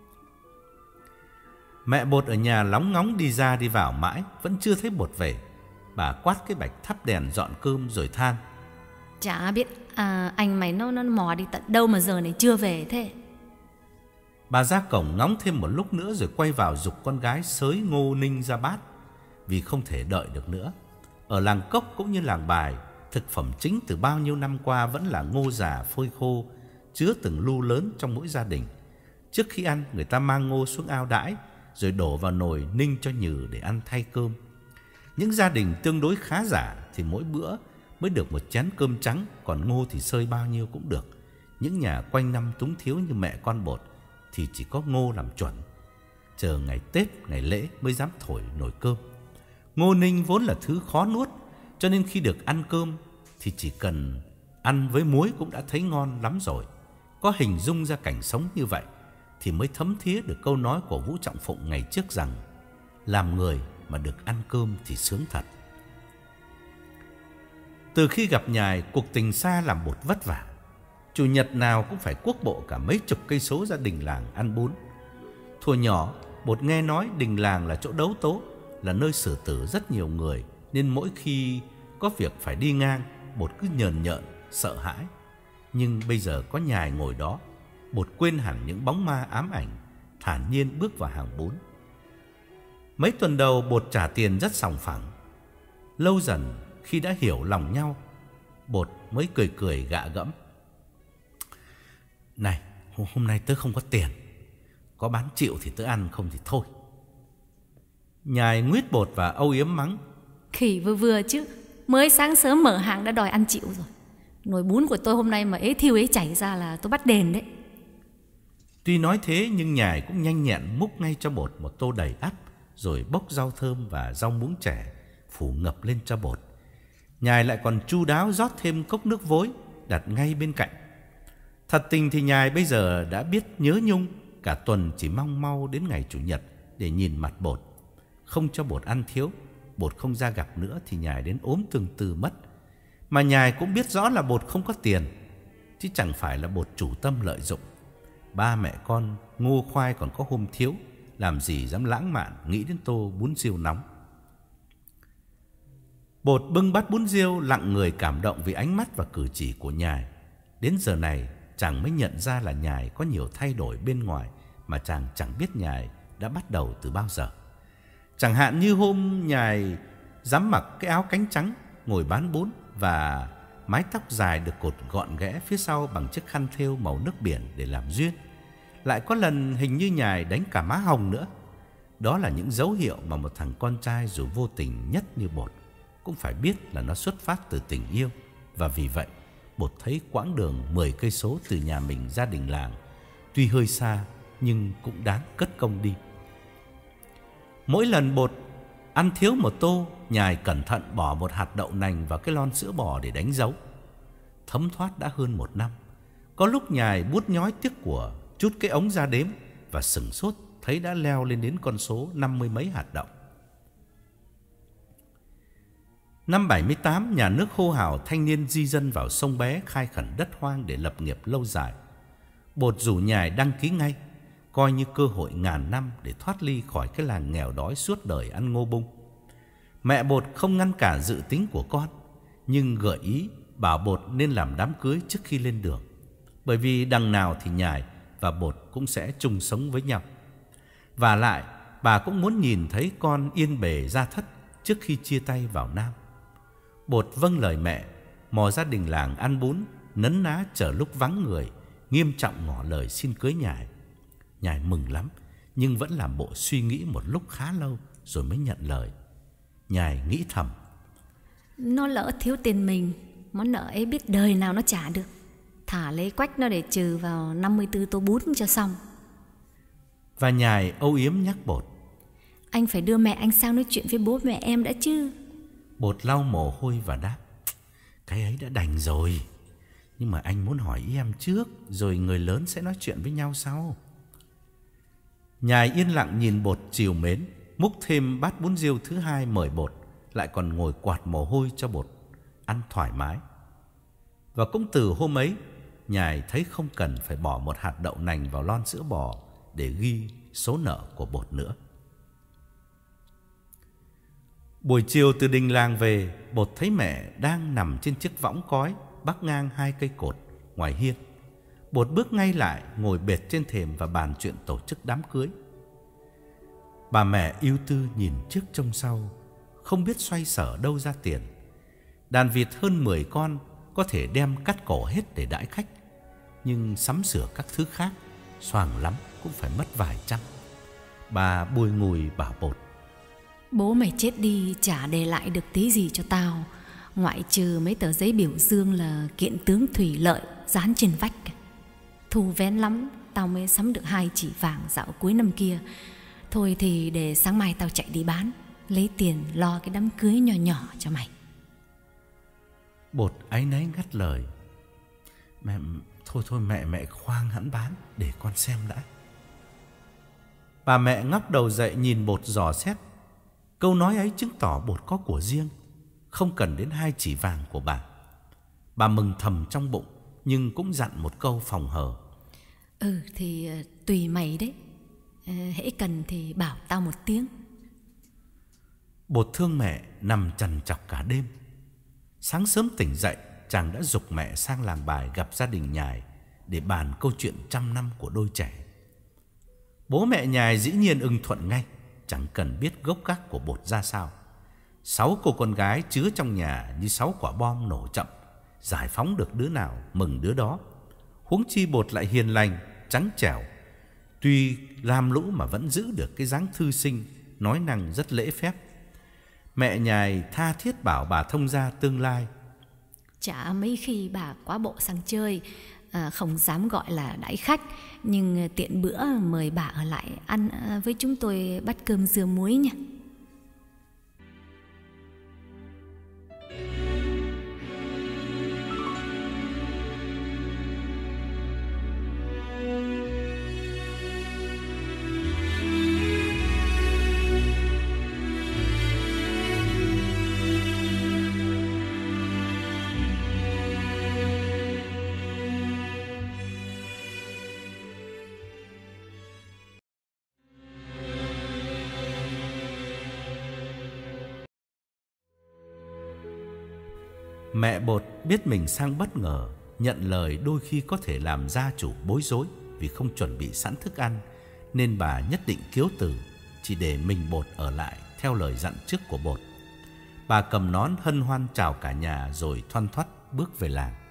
Mẹ Bột ở nhà lóng ngóng đi ra đi vào mãi, vẫn chưa thấy Bột về. Bà quát cái bạch thắp đèn dọn cơm rồi than.
Chả biết à, anh mày nó, nó mò đi tận đâu mà giờ này chưa về thế.
Bà ra cổng ngóng thêm một lúc nữa rồi quay vào giục con gái xới ngô ninh ra bát, vì không thể đợi được nữa. Ở làng Cốc cũng như làng Bài, thực phẩm chính từ bao nhiêu năm qua vẫn là ngô già phơi khô, chứa từng lu lớn trong mỗi gia đình. Trước khi ăn, người ta mang ngô xuống ao đãi, rồi đổ vào nồi ninh cho nhừ để ăn thay cơm. Những gia đình tương đối khá giả thì mỗi bữa mới được một chén cơm trắng, còn ngô thì xơi bao nhiêu cũng được. Những nhà quanh năm túng thiếu như mẹ con Bột thì chỉ có ngô làm chuẩn, chờ ngày Tết, ngày lễ mới dám thổi nồi cơm. Ngô ninh vốn là thứ khó nuốt, cho nên khi được ăn cơm thì chỉ cần ăn với muối cũng đã thấy ngon lắm rồi. Có hình dung ra cảnh sống như vậy thì mới thấm thía được câu nói của Vũ Trọng Phụng ngày trước rằng làm người mà được ăn cơm thì sướng thật. Từ khi gặp Nhài, cuộc tình xa làm Bột vất vả. Chủ nhật nào cũng phải cuốc bộ cả mấy chục cây số ra đình làng ăn bún. Thuở nhỏ, Bột nghe nói đình làng là chỗ đấu tố, là nơi xử tử rất nhiều người, nên mỗi khi có việc phải đi ngang, Bột cứ nhờn nhợn, sợ hãi. Nhưng bây giờ có Nhài ngồi đó, Bột quên hẳn những bóng ma ám ảnh, thản nhiên bước vào hàng bún. Mấy tuần đầu Bột trả tiền rất sòng phẳng. Lâu dần khi đã hiểu lòng nhau, Bột mới cười cười gạ gẫm. Này, hôm nay tớ không có tiền, có bán chịu thì tớ ăn, không thì thôi. Nhài nguyết Bột và âu yếm mắng.
Khỉ vừa vừa chứ, mới sáng sớm mở hàng đã đòi ăn chịu rồi. Nồi bún của tôi hôm nay mà ế thiêu ế chảy ra là tôi bắt đền đấy.
Tuy nói thế nhưng Nhài cũng nhanh nhẹn múc ngay cho Bột một tô đầy ắp, rồi bốc rau thơm và rau muống trẻ phủ ngập lên cho Bột. Nhài lại còn chu đáo rót thêm cốc nước vối đặt ngay bên cạnh. Thật tình thì Nhài bây giờ đã biết nhớ nhung, cả tuần chỉ mong mau đến ngày chủ nhật để nhìn mặt Bột. Không cho Bột ăn thiếu, Bột không ra gặp nữa thì Nhài đến ốm tương tư mất. Mà Nhài cũng biết rõ là Bột không có tiền, chứ chẳng phải là Bột chủ tâm lợi dụng. Ba mẹ con ngô khoai còn có hôm thiếu, làm gì dám lãng mạn nghĩ đến tô bún riêu nóng. Bột bưng bát bún riêu lặng người cảm động vì ánh mắt và cử chỉ của Nhài. Đến giờ này chàng mới nhận ra là Nhài có nhiều thay đổi bên ngoài mà chàng chẳng biết Nhài đã bắt đầu từ bao giờ. Chẳng hạn như hôm Nhài dám mặc cái áo cánh trắng ngồi bán bún, và mái tóc dài được cột gọn ghẽ phía sau bằng chiếc khăn thêu màu nước biển để làm duyên. Lại có lần hình như Nhài đánh cả má hồng nữa. Đó là những dấu hiệu mà một thằng con trai dù vô tình nhất như Bột cũng phải biết là nó xuất phát từ tình yêu. Và vì vậy Bột thấy quãng đường mười cây số từ nhà mình ra đình làng tuy hơi xa nhưng cũng đáng cất công đi. Mỗi lần Bột Ăn thiếu một tô, Nhài cẩn thận bỏ một hạt đậu nành vào cái lon sữa bò để đánh dấu. Thấm thoát đã hơn một năm. Có lúc Nhài buốt nhói tiếc của, chút cái ống ra đếm và sửng sốt thấy đã leo lên đến con số năm mươi mấy hạt đậu. Năm bảy mươi tám, nhà nước hô hào thanh niên di dân vào sông Bé khai khẩn đất hoang để lập nghiệp lâu dài. Bột rủ Nhài đăng ký ngay, coi như cơ hội ngàn năm để thoát ly khỏi cái làng nghèo đói suốt đời ăn ngô bung. Mẹ Bột không ngăn cản dự tính của con, nhưng gợi ý bảo Bột nên làm đám cưới trước khi lên đường, bởi vì đằng nào thì Nhài và Bột cũng sẽ chung sống với nhau. Và lại, bà cũng muốn nhìn thấy con yên bề gia thất trước khi chia tay vào Nam. Bột vâng lời mẹ, mò gia đình làng ăn bún, nấn ná chờ lúc vắng người, nghiêm trọng ngỏ lời xin cưới Nhài. Nhài mừng lắm, nhưng vẫn làm bộ suy nghĩ một lúc khá lâu rồi mới nhận lời. Nhài nghĩ thầm:
nó lỡ thiếu tiền mình, món nợ ấy biết đời nào nó trả được. Thả lấy quách nó để trừ vào năm mươi tư tô bún cho xong.
Và Nhài âu yếm nhắc Bột:
anh phải đưa mẹ anh sang nói chuyện với bố mẹ em đã chứ.
Bột lau mồ hôi và đáp: cái ấy đã đành rồi, nhưng mà anh muốn hỏi ý em trước, rồi người lớn sẽ nói chuyện với nhau sau. Nhài yên lặng nhìn Bột trìu mến, múc thêm bát bún riêu thứ hai mời Bột, lại còn ngồi quạt mồ hôi cho Bột ăn thoải mái. Và cũng từ hôm ấy, Nhài thấy không cần phải bỏ một hạt đậu nành vào lon sữa bò để ghi số nợ của Bột nữa. Buổi chiều từ đình làng về, Bột thấy mẹ đang nằm trên chiếc võng cói bắc ngang hai cây cột ngoài hiên. Bột bước ngay lại, ngồi bệt trên thềm và bàn chuyện tổ chức đám cưới. Bà mẹ ưu tư nhìn trước trông sau, không biết xoay sở đâu ra tiền. Đàn vịt hơn mười con có thể đem cắt cổ hết để đãi khách, nhưng sắm sửa các thứ khác xoàng lắm cũng phải mất vài trăm. Bà bùi ngùi bảo Bột:
bố mày chết đi chả để lại được tí gì cho tao, ngoại trừ mấy tờ giấy biểu dương là kiện tướng thủy lợi dán trên vách. Thù vén lắm tao mới sắm được hai chỉ vàng dạo cuối năm kia. Thôi thì để sáng mai tao chạy đi bán, lấy tiền lo cái đám cưới nhỏ nhỏ cho mày.
Bột áy náy ngắt lời: Mẹ, thôi thôi mẹ, mẹ khoan hẵng bán, để con xem đã. Bà mẹ ngóc đầu dậy nhìn Bột dò xét. Câu nói ấy chứng tỏ Bột có của riêng, không cần đến hai chỉ vàng của bà. Bà mừng thầm trong bụng, nhưng cũng dặn một câu phòng hờ:
Ừ thì uh, tùy mày đấy, uh, hễ cần thì bảo tao một tiếng.
Bột thương mẹ nằm trằn trọc cả đêm. Sáng sớm tỉnh dậy, chàng đã giục mẹ sang làng Bài gặp gia đình Nhài để bàn câu chuyện trăm năm của đôi trẻ. Bố mẹ Nhài dĩ nhiên ưng thuận ngay, chẳng cần biết gốc gác của Bột ra sao. Sáu cô con gái chứa trong nhà như sáu quả bom nổ chậm, giải phóng được đứa nào mừng đứa đó. Huống chi Bột lại hiền lành, trắng trẻo, tuy lam lũ mà vẫn giữ được cái dáng thư sinh, nói năng rất lễ phép. Mẹ Nhài tha thiết bảo bà thông gia tương lai.
Chả mấy khi bà quá bộ sang chơi, à, không dám gọi là đãi khách, nhưng tiện bữa mời bà ở lại ăn với chúng tôi bát cơm dưa muối nha.
Mẹ Bột biết mình sang bất ngờ, nhận lời đôi khi có thể làm gia chủ bối rối vì không chuẩn bị sẵn thức ăn, nên bà nhất định kiếu từ, chỉ để mình Bột ở lại theo lời dặn trước của Bột. Bà cầm nón hân hoan chào cả nhà rồi thoăn thoắt bước về làng.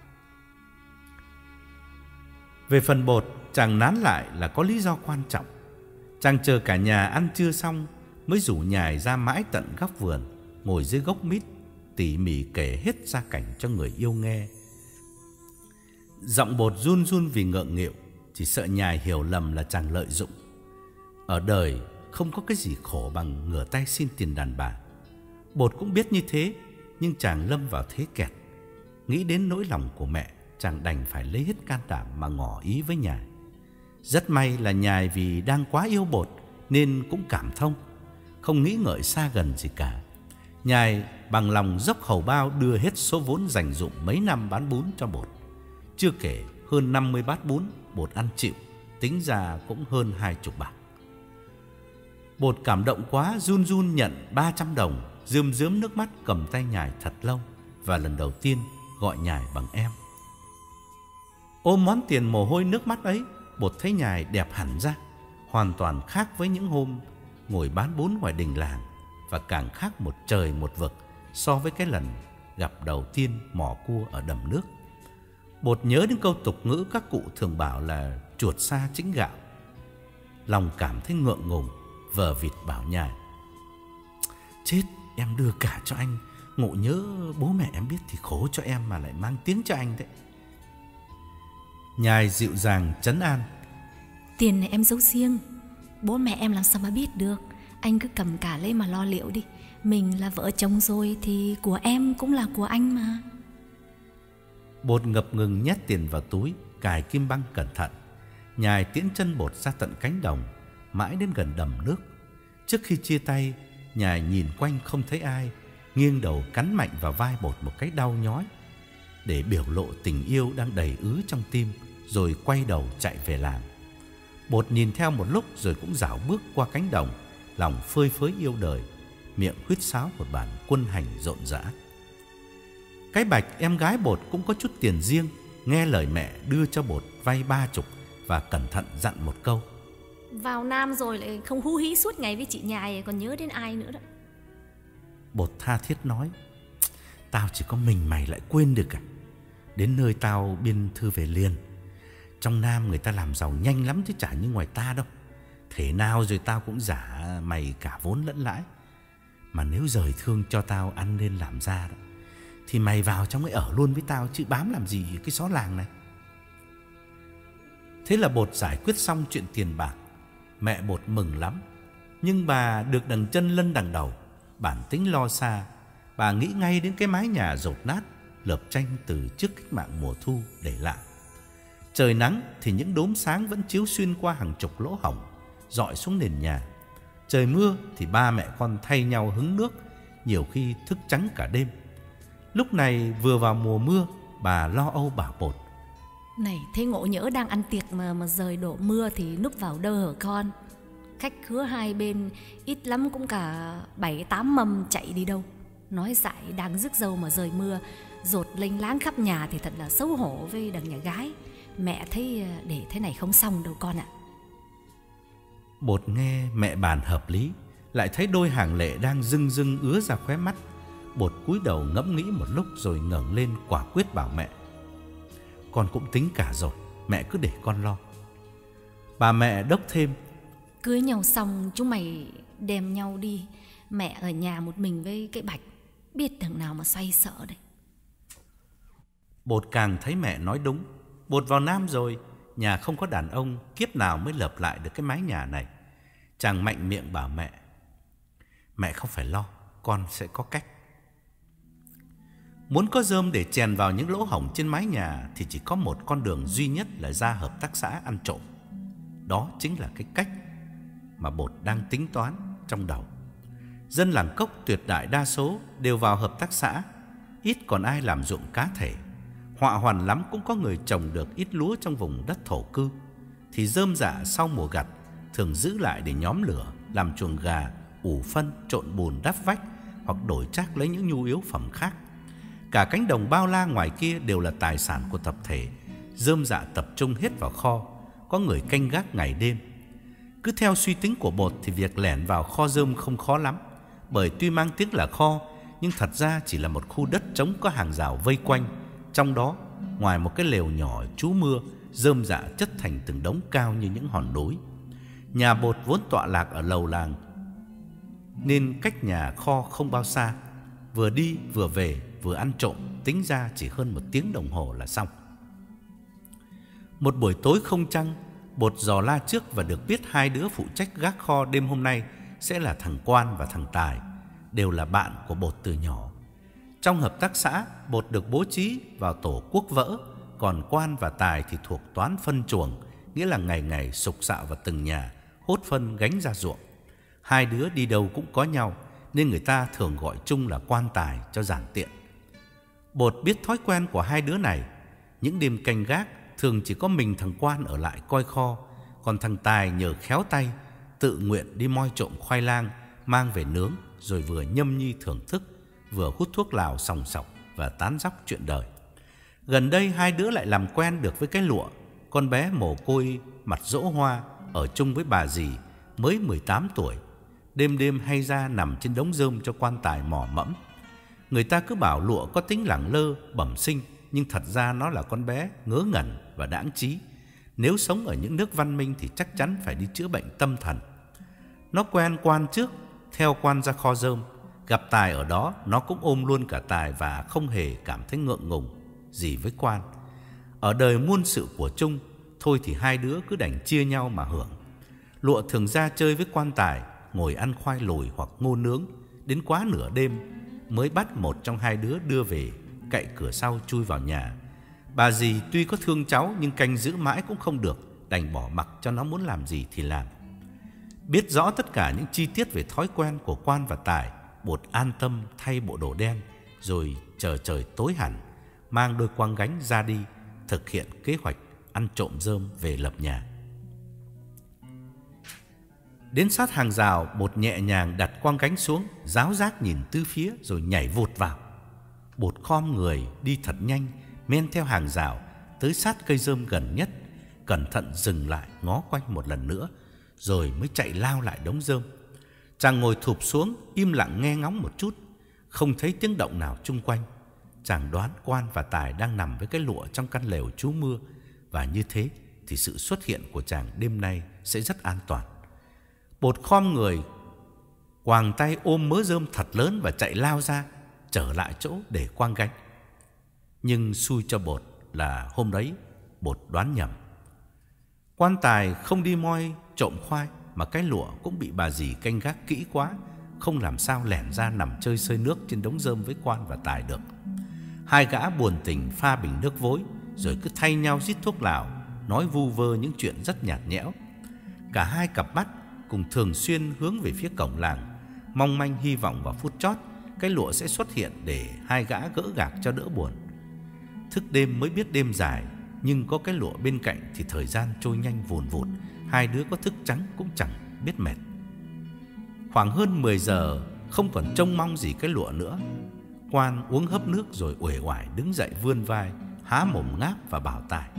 Về phần Bột, chàng nán lại là có lý do quan trọng. Chàng chờ cả nhà ăn trưa xong mới rủ Nhài ra mãi tận góc vườn, ngồi dưới gốc mít, tỉ mỉ kể hết gia cảnh cho người yêu nghe. Giọng Bột run run vì ngượng nghịu, chỉ sợ Nhài hiểu lầm là chàng lợi dụng. Ở đời, không có cái gì khổ bằng ngửa tay xin tiền đàn bà. Bột cũng biết như thế, nhưng chàng lâm vào thế kẹt. Nghĩ đến nỗi lòng của mẹ, chàng đành phải lấy hết can đảm mà ngỏ ý với Nhài. Rất may là Nhài vì đang quá yêu Bột nên cũng cảm thông, không nghĩ ngợi xa gần gì cả. Nhài bằng lòng dốc hầu bao đưa hết số vốn dành dụm mấy năm bán bún cho Bột. Chưa kể hơn năm mươi bát bún Bột ăn chịu, tính ra cũng hơn hai chục bạc. Bột cảm động quá, run run nhận ba trăm đồng, rơm rớm nước mắt cầm tay Nhài thật lâu, và lần đầu tiên gọi Nhài bằng em. Ôm món tiền mồ hôi nước mắt ấy, Bột thấy Nhài đẹp hẳn ra, hoàn toàn khác với những hôm ngồi bán bún ngoài đình làng, và càng khác một trời một vực so với cái lần gặp đầu tiên mò cua ở đầm nước. Bột nhớ đến câu tục ngữ các cụ thường bảo là chuột xa chính gạo. Lòng cảm thấy ngượng ngùng, vờ vịt bảo Nhài: chết, em đưa cả cho anh, ngộ nhớ bố mẹ em biết thì khổ cho em mà lại mang tiếng cho anh đấy. Nhài dịu dàng trấn an:
tiền này em giấu riêng, bố mẹ em làm sao mà biết được. Anh cứ cầm cả lấy mà lo liệu đi. Mình là vợ chồng rồi thì của em cũng là của anh mà.
Bột ngập ngừng nhét tiền vào túi, cài kim băng cẩn thận. Nhài tiễn chân Bột ra tận cánh đồng, mãi đến gần đầm nước. Trước khi chia tay, Nhài nhìn quanh không thấy ai, nghiêng đầu cắn mạnh vào vai Bột một cái đau nhói, để biểu lộ tình yêu đang đầy ứ trong tim, rồi quay đầu chạy về làng. Bột nhìn theo một lúc rồi cũng dạo bước qua cánh đồng, lòng phơi phới yêu đời, miệng huýt sáo một bản quân hành rộn rã. Cái Bạch, em gái Bột, cũng có chút tiền riêng, nghe lời mẹ đưa cho Bột vay ba chục và cẩn thận dặn một câu:
vào Nam rồi lại không hú hí suốt ngày với chị Nhài, còn nhớ đến ai nữa đó.
Bột tha thiết nói: tao chỉ có mình mày lại quên được à? Đến nơi tao biên thư về liền. Trong Nam người ta làm giàu nhanh lắm chứ chả như ngoài ta đâu. Thế nào rồi tao cũng giả mày cả vốn lẫn lãi. Mà nếu rời thương cho tao ăn nên làm ra đó, thì mày vào trong ấy ở luôn với tao, chứ bám làm gì cái xó làng này. Thế là Bột giải quyết xong chuyện tiền bạc. Mẹ Bột mừng lắm, nhưng bà được đằng chân lân đằng đầu, bản tính lo xa. Bà nghĩ ngay đến cái mái nhà dột nát, lợp tranh từ trước cách mạng mùa thu để lại. Trời nắng thì những đốm sáng vẫn chiếu xuyên qua hàng chục lỗ hổng, rọi xuống nền nhà. Trời mưa thì ba mẹ con thay nhau hứng nước, nhiều khi thức trắng cả đêm. Lúc này vừa vào mùa mưa, bà lo âu bảo Bột:
này, thế ngộ nhỡ đang ăn tiệc mà mà rời đổ mưa thì núp vào đâu hở con? Khách khứa hai bên ít lắm cũng cả bảy tám mâm, chạy đi đâu. Nói dại đang rước dâu mà rời mưa, dột lênh láng khắp nhà thì thật là xấu hổ với đằng nhà gái. Mẹ thấy để thế này không xong đâu con ạ.
Bột nghe mẹ bàn hợp lý, lại thấy đôi hàng lệ đang rưng rưng ứa ra khóe mắt. Bột cúi đầu ngẫm nghĩ một lúc rồi ngẩng lên quả quyết bảo mẹ: con cũng tính cả rồi, mẹ cứ để con lo. Bà mẹ đốc thêm:
cưới nhau xong chúng mày đem nhau đi, mẹ ở nhà một mình với cái Bạch, biết thằng nào mà xoay sợ đây.
Bột càng thấy mẹ nói đúng. Bột vào Nam rồi, nhà không có đàn ông, kiếp nào mới lợp lại được cái mái nhà này. Chàng mạnh miệng bảo mẹ: mẹ không phải lo, con sẽ có cách. Muốn có rơm để chèn vào những lỗ hổng trên mái nhà thì chỉ có một con đường duy nhất là ra hợp tác xã ăn trộm. Đó chính là cái cách mà Bột đang tính toán trong đầu. Dân làng Cốc tuyệt đại đa số đều vào hợp tác xã, ít còn ai làm ruộng cá thể. Họa hoàn lắm cũng có người trồng được ít lúa trong vùng đất thổ cư, thì rơm rạ sau mùa gặt thường giữ lại để nhóm lửa, làm chuồng gà, ủ phân, trộn bùn đắp vách, hoặc đổi trác lấy những nhu yếu phẩm khác. Cả cánh đồng bao la ngoài kia đều là tài sản của tập thể. Rơm rạ tập trung hết vào kho, có người canh gác ngày đêm. Cứ theo suy tính của Bột thì việc lẻn vào kho rơm không khó lắm, bởi tuy mang tiếng là kho, nhưng thật ra chỉ là một khu đất trống có hàng rào vây quanh. Trong đó, ngoài một cái lều nhỏ trú mưa, rơm rạ chất thành từng đống cao như những hòn núi. Nhà Bột vốn tọa lạc ở lầu làng, nên cách nhà kho không bao xa. Vừa đi vừa về vừa ăn trộm, tính ra chỉ hơn một tiếng đồng hồ là xong. Một buổi tối không trăng, Bột dò la trước và được biết hai đứa phụ trách gác kho đêm hôm nay sẽ là thằng Quan và thằng Tài, đều là bạn của Bột từ nhỏ. Trong hợp tác xã, Bột được bố trí vào tổ cuốc vỡ, còn Quan và Tài thì thuộc toán phân chuồng, nghĩa là ngày ngày sục sạo vào từng nhà, hốt phân gánh ra ruộng. Hai đứa đi đâu cũng có nhau, nên người ta thường gọi chung là Quan Tài cho giản tiện. Bột biết thói quen của hai đứa này. Những đêm canh gác, thường chỉ có mình thằng Quan ở lại coi kho, còn thằng Tài nhờ khéo tay, tự nguyện đi moi trộm khoai lang, mang về nướng, rồi vừa nhâm nhi thưởng thức, vừa hút thuốc lào sòng sọc và tán dóc chuyện đời. Gần đây hai đứa lại làm quen được với cái Lụa, con bé mồ côi mặt dỗ hoa, ở chung với bà dì, mới mười tám tuổi. Đêm đêm hay ra nằm trên đống rơm cho Quan Tài mò mẫm. Người ta cứ bảo Lụa có tính lẳng lơ, bẩm sinh, nhưng thật ra nó là con bé ngớ ngẩn và đãng trí. Nếu sống ở những nước văn minh thì chắc chắn phải đi chữa bệnh tâm thần. Nó quen Quan trước, theo Quan ra kho rơm. Gặp Tài ở đó, nó cũng ôm luôn cả Tài và không hề cảm thấy ngượng ngùng gì với Quan. Ở đời muôn sự của chung, thôi thì hai đứa cứ đành chia nhau mà hưởng. Lụa thường ra chơi với Quan Tài, ngồi ăn khoai lồi hoặc ngô nướng, đến quá nửa đêm mới bắt một trong hai đứa đưa về, cậy cửa sau chui vào nhà. Bà dì tuy có thương cháu nhưng canh giữ mãi cũng không được, đành bỏ mặc cho nó muốn làm gì thì làm. Biết rõ tất cả những chi tiết về thói quen của Quan và Tài, Bột an tâm thay bộ đồ đen, rồi chờ trời tối hẳn, mang đôi quăng gánh ra đi, thực hiện kế hoạch ăn trộm rơm về lập nhà. Đến sát hàng rào, Bột nhẹ nhàng đặt quăng gánh xuống, ráo rác nhìn tứ phía rồi nhảy vụt vào. Bột khom người đi thật nhanh, men theo hàng rào tới sát cây rơm gần nhất, cẩn thận dừng lại ngó quanh một lần nữa, rồi mới chạy lao lại đống rơm. Chàng ngồi thụp xuống, im lặng nghe ngóng một chút, không thấy tiếng động nào chung quanh. Chàng đoán Quan và Tài đang nằm với cái Lụa trong căn lều trú mưa, và như thế thì sự xuất hiện của chàng đêm nay sẽ rất an toàn. Bột khom người, quàng tay ôm mớ rơm thật lớn và chạy lao ra, trở lại chỗ để quăng gánh. Nhưng xui cho Bột là hôm đấy Bột đoán nhầm. Quan Tài không đi moi trộm khoai, mà cái Lụa cũng bị bà dì canh gác kỹ quá, không làm sao lẻn ra nằm chơi xơi nước trên đống rơm với Quan và Tài được. Hai gã buồn tình pha bình nước vối, rồi cứ thay nhau rít thuốc lào, nói vu vơ những chuyện rất nhạt nhẽo. Cả hai cặp mắt cùng thường xuyên hướng về phía cổng làng, mong manh hy vọng vào phút chót cái Lụa sẽ xuất hiện để hai gã gỡ gạc cho đỡ buồn. Thức đêm mới biết đêm dài, nhưng có cái Lụa bên cạnh thì thời gian trôi nhanh vùn vụt. Hai đứa có thức trắng cũng chẳng biết mệt. Khoảng hơn mười giờ, không còn trông mong gì cái Lụa nữa. Quan uống hớp nước rồi uể oải đứng dậy vươn vai, há mồm ngáp và bảo Tài: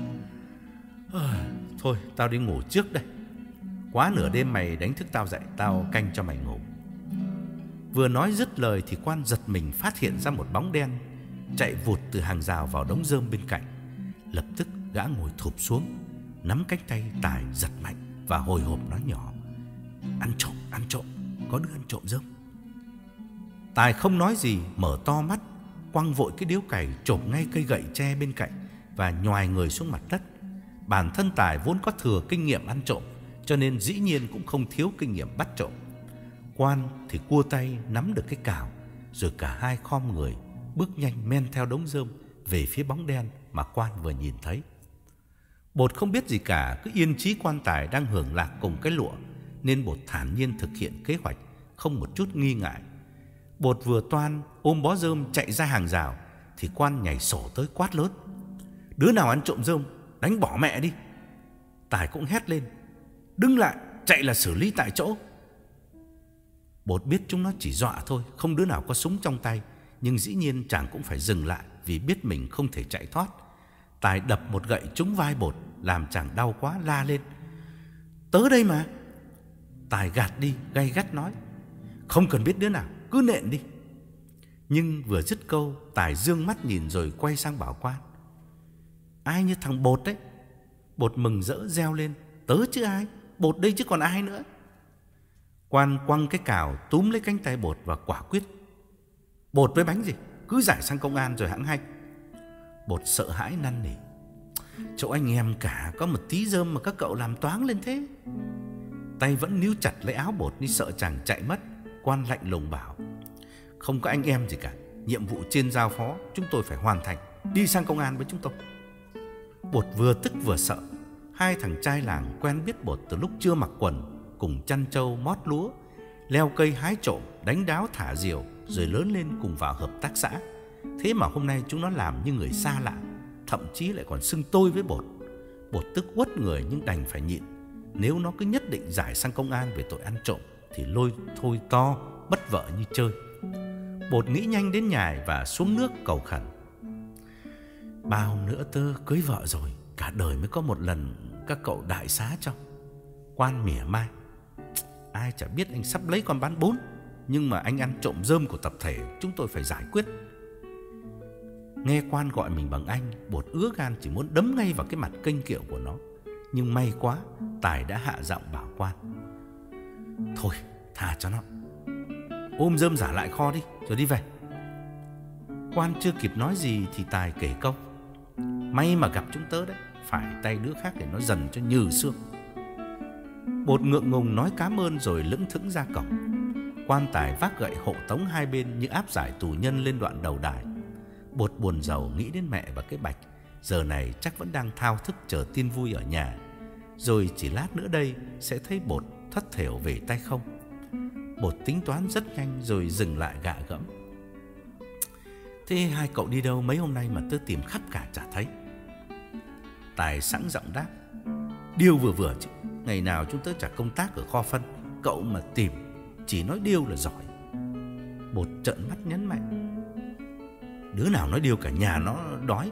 Thôi tao đi ngủ trước đây, quá nửa đêm mày đánh thức tao dậy, tao canh cho mày ngủ. Vừa nói dứt lời thì Quan giật mình phát hiện ra một bóng đen chạy vụt từ hàng rào vào đống rơm bên cạnh. Lập tức gã ngồi thụp xuống, nắm cánh tay Tài giật mạnh và hồi hộp nói nhỏ: Ăn trộm, ăn trộm, có đứa ăn trộm rơm. Tài không nói gì, mở to mắt, quăng vội cái điếu cày chộp ngay cây gậy tre bên cạnh và nhoài người xuống mặt đất. Bản thân Tài vốn có thừa kinh nghiệm ăn trộm, cho nên dĩ nhiên cũng không thiếu kinh nghiệm bắt trộm. Quan thì cua tay nắm được cái cào, rồi cả hai khom người bước nhanh men theo đống rơm về phía bóng đen mà Quan vừa nhìn thấy. Bột không biết gì cả, cứ yên chí Quan Tài đang hưởng lạc cùng cái Lụa, nên Bột thản nhiên thực hiện kế hoạch, không một chút nghi ngại. Bột vừa toan ôm bó rơm chạy ra hàng rào thì Quan nhảy sổ tới quát lớn: Đứa nào ăn trộm rơm, đánh bỏ mẹ đi. Tài cũng hét lên: Đứng lại, chạy là xử lý tại chỗ. Bột biết chúng nó chỉ dọa thôi, không đứa nào có súng trong tay, nhưng dĩ nhiên chàng cũng phải dừng lại vì biết mình không thể chạy thoát. Tài đập một gậy trúng vai Bột, làm chàng đau quá la lên: Tớ đây mà. Tài gạt đi, gay gắt nói: Không cần biết đứa nào, cứ nện đi. Nhưng vừa dứt câu, Tài dương mắt nhìn rồi quay sang bảo Quan: Ai như thằng Bột đấy. Bột mừng rỡ reo lên: Tớ chứ ai, Bột đây chứ còn ai nữa. Quan quăng cái cào túm lấy cánh tay Bột và quả quyết: Bột với bánh gì, cứ giải sang công an rồi hãng hanh. Bột sợ hãi năn nỉ: Chỗ anh em cả có một tí rơm mà các cậu làm toáng lên thế. Tay vẫn níu chặt lấy áo Bột như sợ chàng chạy mất. Quan lạnh lùng bảo: không có anh em gì cả, nhiệm vụ trên giao phó chúng tôi phải hoàn thành. Đi sang công an với chúng tôi. Bột vừa tức vừa sợ. Hai thằng trai làng quen biết Bột từ lúc chưa mặc quần, cùng chăn trâu mót lúa, leo cây hái trộm, đánh đáo thả diều, rồi lớn lên cùng vào hợp tác xã. Thế mà hôm nay chúng nó làm như người xa lạ, thậm chí lại còn xưng tôi với Bột. Bột tức uất người nhưng đành phải nhịn. Nếu nó cứ nhất định giải sang công an về tội ăn trộm thì lôi thôi to, bất vợ như chơi. Bột nghĩ nhanh đến nhà và xuống nước cầu khẩn: bao nữa tớ cưới vợ rồi, cả đời mới có một lần các cậu đại xá cho. Quan mỉa mai: ai chả biết anh sắp lấy con bán bốn, nhưng mà anh ăn trộm rơm của tập thể, chúng tôi phải giải quyết. Nghe quan gọi mình bằng anh, Bột ứa gan chỉ muốn đấm ngay vào cái mặt kênh kiệu của nó. Nhưng may quá, Tài đã hạ giọng bảo quan: thôi tha cho nó, ôm rơm giả lại kho đi rồi đi về. Quan chưa kịp nói gì thì Tài kể câu: may mà gặp chúng tớ đấy, phải tay đứa khác để nó dần cho nhừ xương. Bột ngượng ngùng nói cám ơn rồi lững thững ra cổng. Quan Tài vác gậy hộ tống hai bên như áp giải tù nhân lên đoạn đầu đài. Bột buồn rầu nghĩ đến mẹ và cái Bạch, giờ này chắc vẫn đang thao thức chờ tin vui ở nhà. Rồi chỉ lát nữa đây sẽ thấy Bột thất thểu về tay không. Bột tính toán rất nhanh rồi dừng lại gạ gẫm: thế hai cậu đi đâu mấy hôm nay mà tớ tìm khắp cả chả thấy? Tài sẵn giọng đáp: điêu vừa vừa chứ, ngày nào chúng tớ chả công tác ở kho phân, cậu mà tìm chỉ nói điêu là giỏi. Bột trợn mắt nhấn mạnh: đứa nào nói điêu cả nhà nó đói.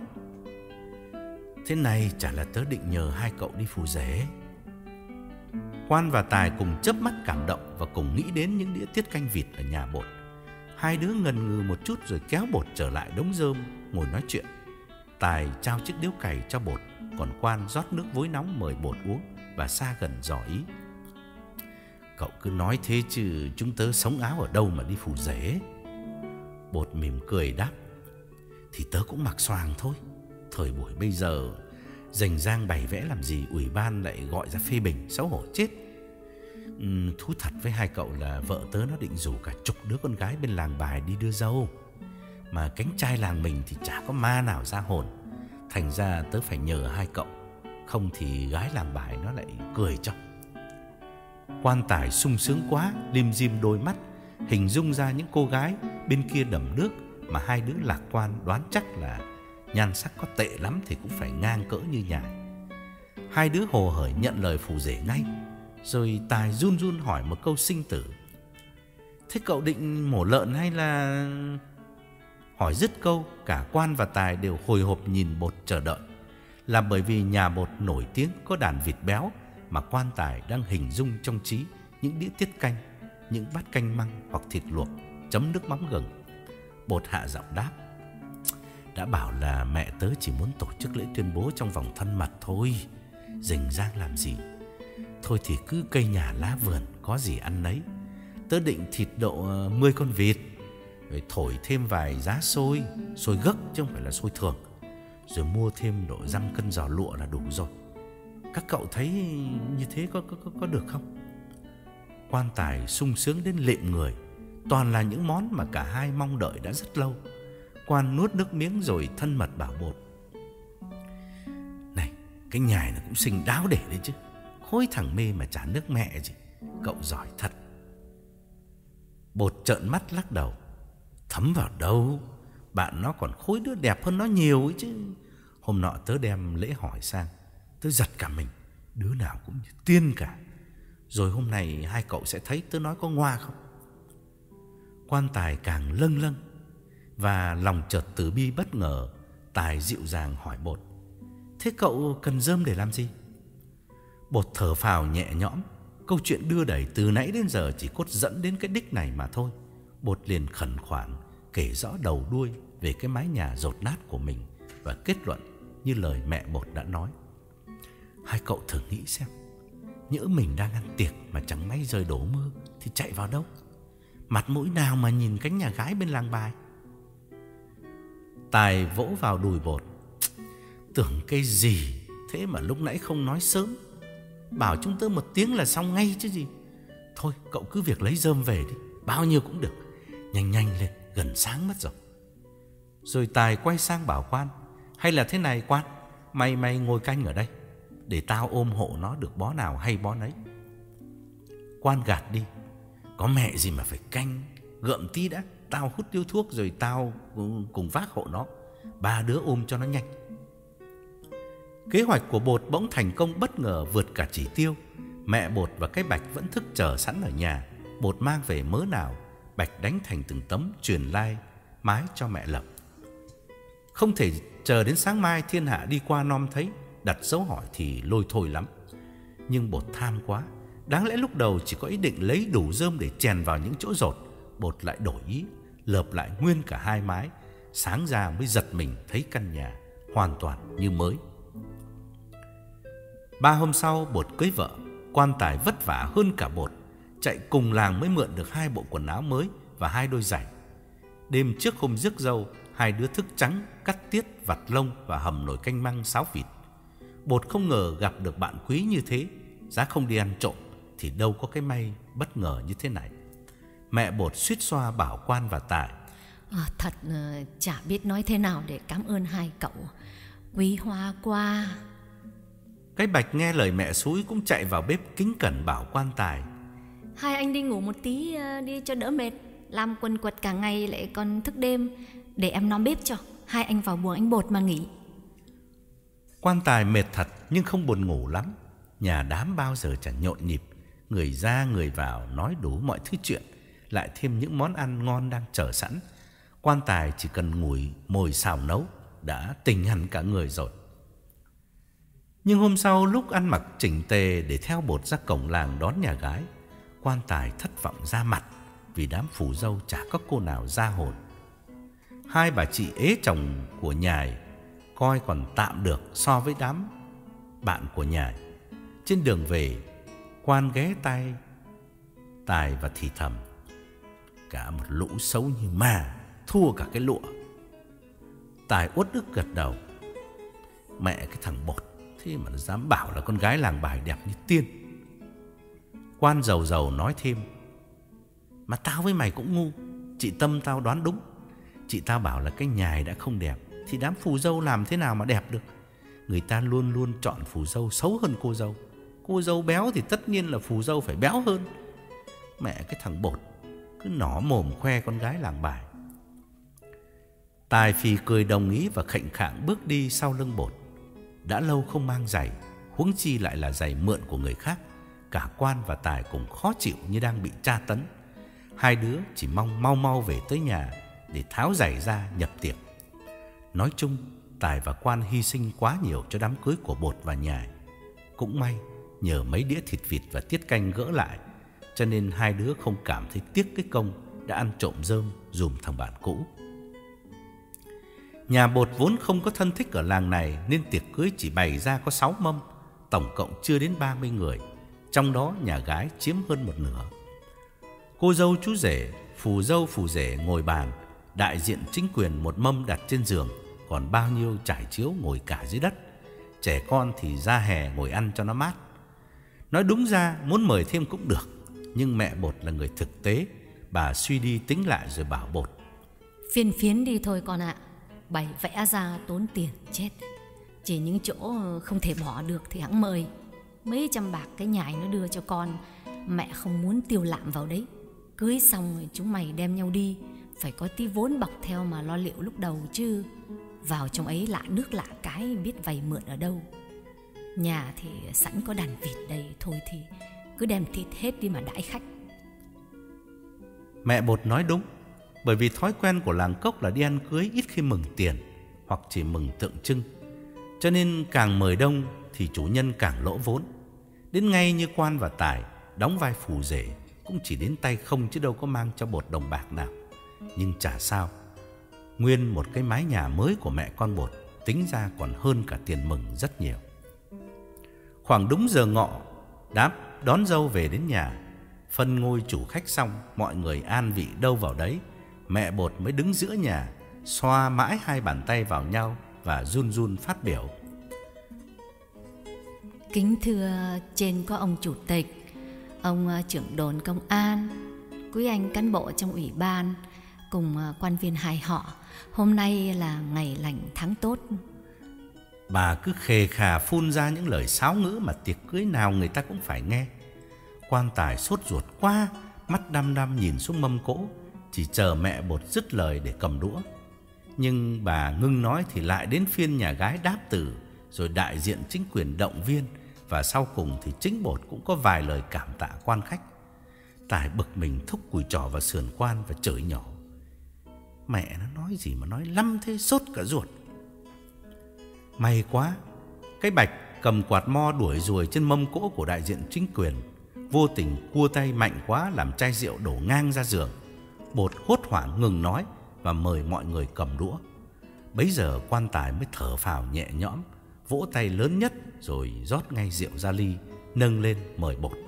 Thế này chả là tớ định nhờ hai cậu đi phù rể. Quan và Tài cùng chớp mắt cảm động và cùng nghĩ đến những đĩa tiết canh vịt ở nhà Bột. Hai đứa ngần ngừ một chút rồi kéo Bột trở lại đống rơm ngồi nói chuyện. Tài trao chiếc điếu cày cho Bột, còn Quan rót nước vối nóng mời Bột uống và xa gần dò ý: cậu cứ nói thế chứ chúng tớ sống áo ở đâu mà đi phù rể. Bột mỉm cười đáp: thì tớ cũng mặc xoàng thôi. Thời buổi bây giờ rành rang bày vẽ làm gì, ủy ban lại gọi ra phê bình, xấu hổ chết. uhm, Thú thật với hai cậu là vợ tớ nó định rủ cả chục đứa con gái bên làng Bài đi đưa dâu, mà cánh trai làng mình thì chả có ma nào ra hồn. Thành ra tớ phải nhờ hai cậu, không thì gái làng Bài nó lại cười cho. Quan Tài sung sướng quá, lim dim đôi mắt, hình dung ra những cô gái bên kia đầm nước mà hai đứa lạc quan đoán chắc là nhan sắc có tệ lắm thì cũng phải ngang cỡ như nhài. Hai đứa hồ hởi nhận lời phù rể ngay. Rồi Tài run run hỏi một câu sinh tử: thế cậu định mổ lợn hay là... Hỏi dứt câu, cả Quan và Tài đều hồi hộp nhìn Bột chờ đợi. Là bởi vì nhà Bột nổi tiếng có đàn vịt béo mà Quan Tài đang hình dung trong trí những đĩa tiết canh, những bát canh măng hoặc thịt luộc chấm nước mắm gừng. Bột hạ giọng đáp: đã bảo là mẹ tớ chỉ muốn tổ chức lễ tuyên bố trong vòng thân mật thôi, rình rang làm gì. Thôi thì cứ cây nhà lá vườn, có gì ăn nấy. Tớ định thịt độ mười con vịt, rồi thổi thêm vài giá xôi, xôi gấc chứ không phải là xôi thường, rồi mua thêm độ dăm cân giò lụa là đủ rồi. Các cậu thấy như thế có, có, có, có được không? Quan Tài sung sướng đến lệm người. Toàn là những món mà cả hai mong đợi đã rất lâu. Quan nuốt nước miếng rồi thân mật bảo Bột: này, cái nhài nó cũng xinh đáo để đấy chứ. Khối thằng mê mà chả nước mẹ gì. Cậu giỏi thật. Bột trợn mắt lắc đầu: thấm vào đâu, bạn nó còn khối đứa đẹp hơn nó nhiều ấy chứ. Hôm nọ tớ đem lễ hỏi sang, tớ giật cả mình, đứa nào cũng như tiên cả. Rồi hôm nay hai cậu sẽ thấy tớ nói có ngoa không. Quan Tài càng lâng lâng, và lòng chợt từ bi bất ngờ. Tài dịu dàng hỏi Bột: thế cậu cần rơm để làm gì? Bột thở phào nhẹ nhõm. Câu chuyện đưa đẩy từ nãy đến giờ chỉ cốt dẫn đến cái đích này mà thôi. Bột liền khẩn khoản kể rõ đầu đuôi về cái mái nhà dột nát của mình và kết luận như lời mẹ Bột đã nói: hai cậu thử nghĩ xem, nhỡ mình đang ăn tiệc mà chẳng may rơi đổ mưa thì chạy vào đâu? Mặt mũi nào mà nhìn cánh nhà gái bên làng Bài? Tài vỗ vào đùi Bột: tưởng cái gì Thế mà lúc nãy không nói sớm, bảo chúng tớ một tiếng là xong ngay chứ gì. Thôi cậu cứ việc lấy rơm về đi, bao nhiêu cũng được. Nhanh nhanh lên, gần sáng mất rồi. Rồi Tài quay sang bảo Quan: hay là thế này Quan, Mày mày ngồi canh ở đây, để tao ôm hộ nó, được bó nào hay bó nấy. Quan gạt đi: có mẹ gì mà phải canh, gượm tí đã, tao hút điếu thuốc rồi tao cùng vác hộ nó, ba đứa ôm cho nó nhanh. Kế hoạch của Bột bỗng thành công bất ngờ vượt cả chỉ tiêu. Mẹ Bột và cái Bạch vẫn thức chờ sẵn ở nhà. Bột mang về mớ nào, Bạch đánh thành từng tấm truyền lai mái cho mẹ Lập. Không thể chờ đến sáng mai thiên hạ đi qua nom thấy, đặt dấu hỏi thì lôi thôi lắm. Nhưng Bột tham quá, đáng lẽ lúc đầu chỉ có ý định lấy đủ rơm để chèn vào những chỗ rột. Bột lại đổi ý, lợp lại nguyên cả hai mái. Sáng ra mới giật mình thấy căn nhà hoàn toàn như mới. Ba hôm sau Bột cưới vợ. Quan Tài vất vả hơn cả Bột, chạy cùng làng mới mượn được hai bộ quần áo mới và hai đôi giày. Đêm trước hôm rước dâu, hai đứa thức trắng, cắt tiết, vặt lông và hầm nồi canh măng sáo vịt. Bột không ngờ gặp được bạn quý như thế. Giá không đi ăn trộm thì đâu có cái may bất ngờ như thế này. Mẹ Bột suýt xoa bảo Quan và Tài:
à, Thật uh, chả biết nói thế nào để cảm ơn hai cậu, quý hóa quá.
Cái Bạch nghe lời mẹ xúi cũng chạy vào bếp kính cẩn bảo Quan Tài:
hai anh đi ngủ một tí đi cho đỡ mệt, làm quần quật cả ngày lại còn thức đêm, để em nom bếp cho. Hai anh vào buồng anh Bột mà nghỉ.
Quan Tài mệt thật nhưng không buồn ngủ lắm. Nhà đám bao giờ chẳng nhộn nhịp, người ra người vào nói đủ mọi thứ chuyện, lại thêm những món ăn ngon đang chờ sẵn. Quan Tài chỉ cần ngồi mồi xào nấu đã tỉnh hẳn cả người rồi. Nhưng hôm sau lúc ăn mặc chỉnh tề để theo Bột ra cổng làng đón nhà gái, Quan Tài thất vọng ra mặt vì đám phù dâu chả có cô nào ra hồn. Hai bà chị ế chồng của Nhài coi còn tạm được so với đám bạn của Nhài. Trên đường về, Quan ghé tay Tài và thì thầm: cả một lũ xấu như ma, thua cả cái lụa. Tài uất ức gật đầu: mẹ cái thằng Bột, thế mà nó dám bảo là con gái làng Bài đẹp như tiên. Quan giàu giàu nói thêm: mà tao với mày cũng ngu, chị Tâm tao đoán đúng. Chị tao bảo là cái Nhài đã không đẹp thì đám phù dâu làm thế nào mà đẹp được. Người ta luôn luôn chọn phù dâu xấu hơn cô dâu. Cô dâu béo thì tất nhiên là phù dâu phải béo hơn. Mẹ cái thằng Bột cứ nỏ mồm khoe con gái làng Bài. Tài phì cười đồng ý và khệnh khạng bước đi sau lưng Bột. Đã lâu không mang giày, huống chi lại là giày mượn của người khác. Cả Quan và Tài cùng khó chịu như đang bị tra tấn. Hai đứa chỉ mong mau mau về tới nhà để tháo giày ra nhập tiệc. Nói chung, Tài và Quan hy sinh quá nhiều cho đám cưới của Bột và Nhài. Cũng may nhờ mấy đĩa thịt vịt và tiết canh gỡ lại, cho nên hai đứa không cảm thấy tiếc cái công đã ăn trộm rơm dùm thằng bạn cũ. Nhà Bột vốn không có thân thích ở làng này nên tiệc cưới chỉ bày ra có sáu mâm, tổng cộng chưa đến ba mươi người, trong đó nhà gái chiếm hơn một nửa. Cô dâu chú rể, phù dâu phù rể ngồi bàn, đại diện chính quyền một mâm đặt trên giường, còn bao nhiêu trải chiếu ngồi cả dưới đất. Trẻ con thì ra hè ngồi ăn cho nó mát. Nói đúng ra muốn mời thêm cũng được, nhưng mẹ Bột là người thực tế. Bà suy đi tính lại rồi bảo Bột:
phiên phiến đi thôi con ạ, bày vẽ ra tốn tiền chết. Chỉ những chỗ không thể bỏ được thì hẵng mời. Mấy trăm bạc cái Nhài nó đưa cho con, mẹ không muốn tiêu lạm vào đấy. Cưới xong rồi chúng mày đem nhau đi, phải có tí vốn bọc theo mà lo liệu lúc đầu chứ. Vào trong ấy lạ nước lạ cái, biết vay mượn ở đâu. Nhà thì sẵn có đàn vịt đây, thôi thì cứ đem thịt hết đi mà đãi khách.
Mẹ Bột nói đúng, bởi vì thói quen của làng Cốc là đi ăn cưới ít khi mừng tiền, hoặc chỉ mừng tượng trưng. Cho nên càng mời đông thì chủ nhân càng lỗ vốn. Đến ngay như Quan và Tài đóng vai phù rể cũng chỉ đến tay không chứ đâu có mang cho Bột đồng bạc nào. Nhưng chả sao, nguyên một cái mái nhà mới của mẹ con Bột tính ra còn hơn cả tiền mừng rất nhiều. Khoảng đúng giờ ngọ, đám đón dâu về đến nhà. Phân ngôi chủ khách xong, mọi người an vị đâu vào đấy. Mẹ Bột mới đứng giữa nhà, xoa mãi hai bàn tay vào nhau và run run phát biểu:
Kính thưa trên có ông chủ tịch, ông trưởng đồn công an, quý anh cán bộ trong ủy ban cùng quan viên hai họ. Hôm nay là ngày lành tháng tốt.
Bà cứ khề khà phun ra những lời sáo ngữ mà tiệc cưới nào người ta cũng phải nghe. Quan tài sốt ruột quá, mắt đăm đăm nhìn xuống mâm cỗ, chỉ chờ mẹ Bột dứt lời để cầm đũa. Nhưng bà ngưng nói thì lại đến phiên nhà gái đáp từ, rồi đại diện chính quyền động viên, và sau cùng thì chính Bột cũng có vài lời cảm tạ quan khách. Tài bực mình thúc cùi trỏ vào sườn quan và chửi nhỏ: mẹ nó nói gì mà nói lắm thế, sốt cả ruột. May quá, cái Bạch cầm quạt mo đuổi ruồi trên mâm cỗ của đại diện chính quyền, vô tình cua tay mạnh quá làm chai rượu đổ ngang ra giường. Bột hốt hoảng ngừng nói và mời mọi người cầm đũa. Bấy giờ quan tài mới thở phào nhẹ nhõm, vỗ tay lớn nhất rồi rót ngay rượu ra ly, nâng lên mời Bột.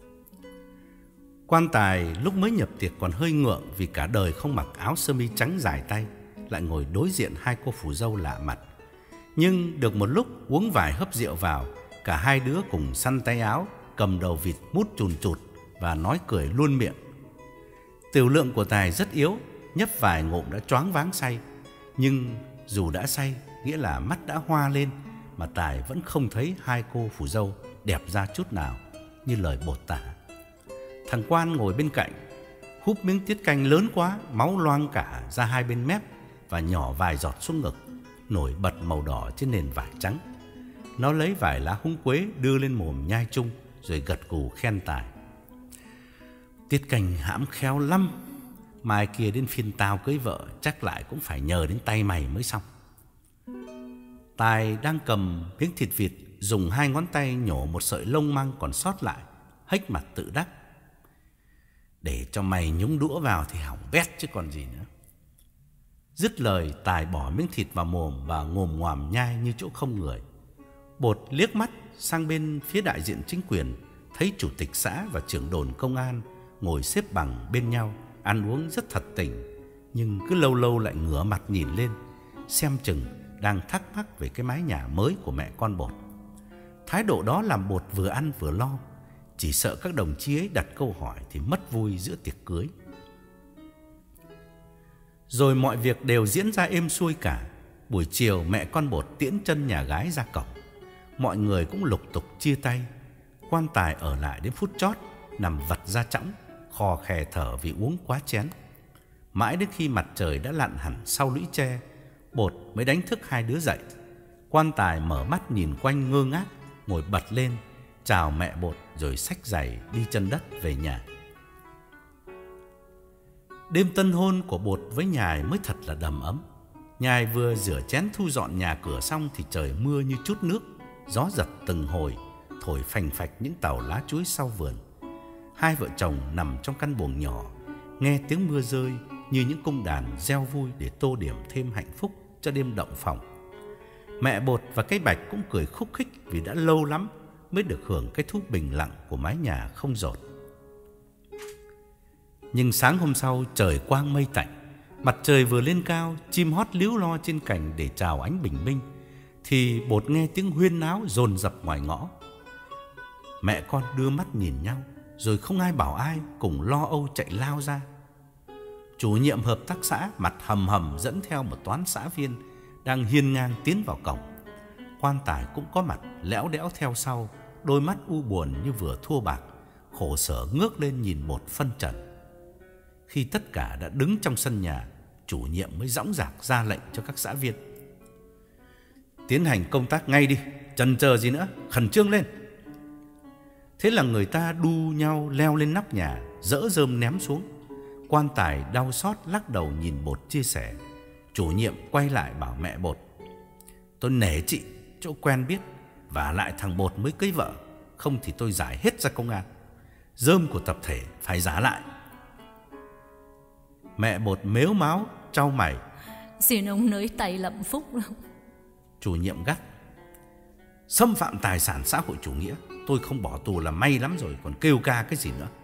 Quan tài lúc mới nhập tiệc còn hơi ngượng vì cả đời không mặc áo sơ mi trắng dài tay, lại ngồi đối diện hai cô phù dâu lạ mặt. Nhưng được một lúc uống vài hớp rượu vào, cả hai đứa cùng săn tay áo, cầm đầu vịt mút chùn chụt và nói cười luôn miệng. Tiểu lượng của Tài rất yếu, nhấp vài ngụm đã choáng váng say. Nhưng dù đã say, nghĩa là mắt đã hoa lên, mà Tài vẫn không thấy hai cô phù dâu đẹp ra chút nào như lời Bột tả. Thằng Quan ngồi bên cạnh húp miếng tiết canh lớn quá, máu loang cả ra hai bên mép và nhỏ vài giọt xuống ngực, nổi bật màu đỏ trên nền vải trắng. Nó lấy vài lá húng quế đưa lên mồm nhai chung, rồi gật gù khen Tài: tiết canh hãm khéo lắm, mai kia đến phiên tao cưới vợ chắc lại cũng phải nhờ đến tay mày mới xong. Tài đang cầm miếng thịt vịt, dùng hai ngón tay nhổ một sợi lông măng còn sót lại, hếch mặt tự đắc: để cho mày nhúng đũa vào thì hỏng bét chứ còn gì nữa. Dứt lời, Tài bỏ miếng thịt vào mồm và ngồm ngoàm nhai như chỗ không người. Bột liếc mắt sang bên phía đại diện chính quyền, thấy chủ tịch xã và trưởng đồn công an ngồi xếp bằng bên nhau, ăn uống rất thật tình, nhưng cứ lâu lâu lại ngửa mặt nhìn lên, xem chừng đang thắc mắc về cái mái nhà mới của mẹ con Bột. Thái độ đó làm Bột vừa ăn vừa lo, chỉ sợ các đồng chí ấy đặt câu hỏi thì mất vui giữa tiệc cưới. Rồi mọi việc đều diễn ra êm xuôi cả. Buổi chiều mẹ con Bột tiễn chân nhà gái ra cổng. Mọi người cũng lục tục chia tay. Quan Tài ở lại đến phút chót, nằm vật ra chõng, khò khè thở vì uống quá chén. Mãi đến khi mặt trời đã lặn hẳn sau lũy tre, Bột mới đánh thức hai đứa dậy. Quan Tài mở mắt nhìn quanh ngơ ngác, ngồi bật lên, chào mẹ Bột rồi xách giày đi chân đất về nhà. Đêm tân hôn của Bột với Nhài mới thật là đầm ấm. Nhài vừa rửa chén thu dọn nhà cửa xong thì trời mưa như chút nước, gió giật từng hồi, thổi phành phạch những tàu lá chuối sau vườn. Hai vợ chồng nằm trong căn buồng nhỏ, nghe tiếng mưa rơi như những cung đàn reo vui để tô điểm thêm hạnh phúc cho đêm động phòng. Mẹ Bột và cái Bạch cũng cười khúc khích vì đã lâu lắm mới được hưởng cái thú bình lặng của mái nhà không dột. Nhưng sáng hôm sau trời quang mây tạnh, mặt trời vừa lên cao, chim hót líu lo trên cành để chào ánh bình minh, thì Bột nghe tiếng huyên náo dồn dập ngoài ngõ. Mẹ con đưa mắt nhìn nhau, rồi không ai bảo ai, cùng lo âu chạy lao ra. Chủ nhiệm hợp tác xã mặt hầm hầm dẫn theo một toán xã viên đang hiên ngang tiến vào cổng. Quan Tài cũng có mặt lẽo đẽo theo sau, đôi mắt u buồn như vừa thua bạc, khổ sở ngước lên nhìn Bột phân trần. Khi tất cả đã đứng trong sân nhà, chủ nhiệm mới dõng dạc ra lệnh cho các xã viên: tiến hành công tác ngay đi, chần chờ gì nữa, khẩn trương lên. Thế là người ta đu nhau leo lên nóc nhà, dỡ rơm ném xuống. Quan Tài đau xót lắc đầu nhìn Bột chia sẻ. Chủ nhiệm quay lại bảo mẹ Bột: tôi nể chị, chỗ quen biết, và lại thằng Bột mới cưới vợ, không thì tôi giải hết ra công an. Rơm của tập thể phải giá lại. Mẹ Bột mếu máo trao mày:
xin ông nới tay lậm phúc.
Chủ nhiệm gắt: xâm phạm tài sản xã hội chủ nghĩa, tôi không bỏ tù là may lắm rồi, còn kêu ca cái gì nữa.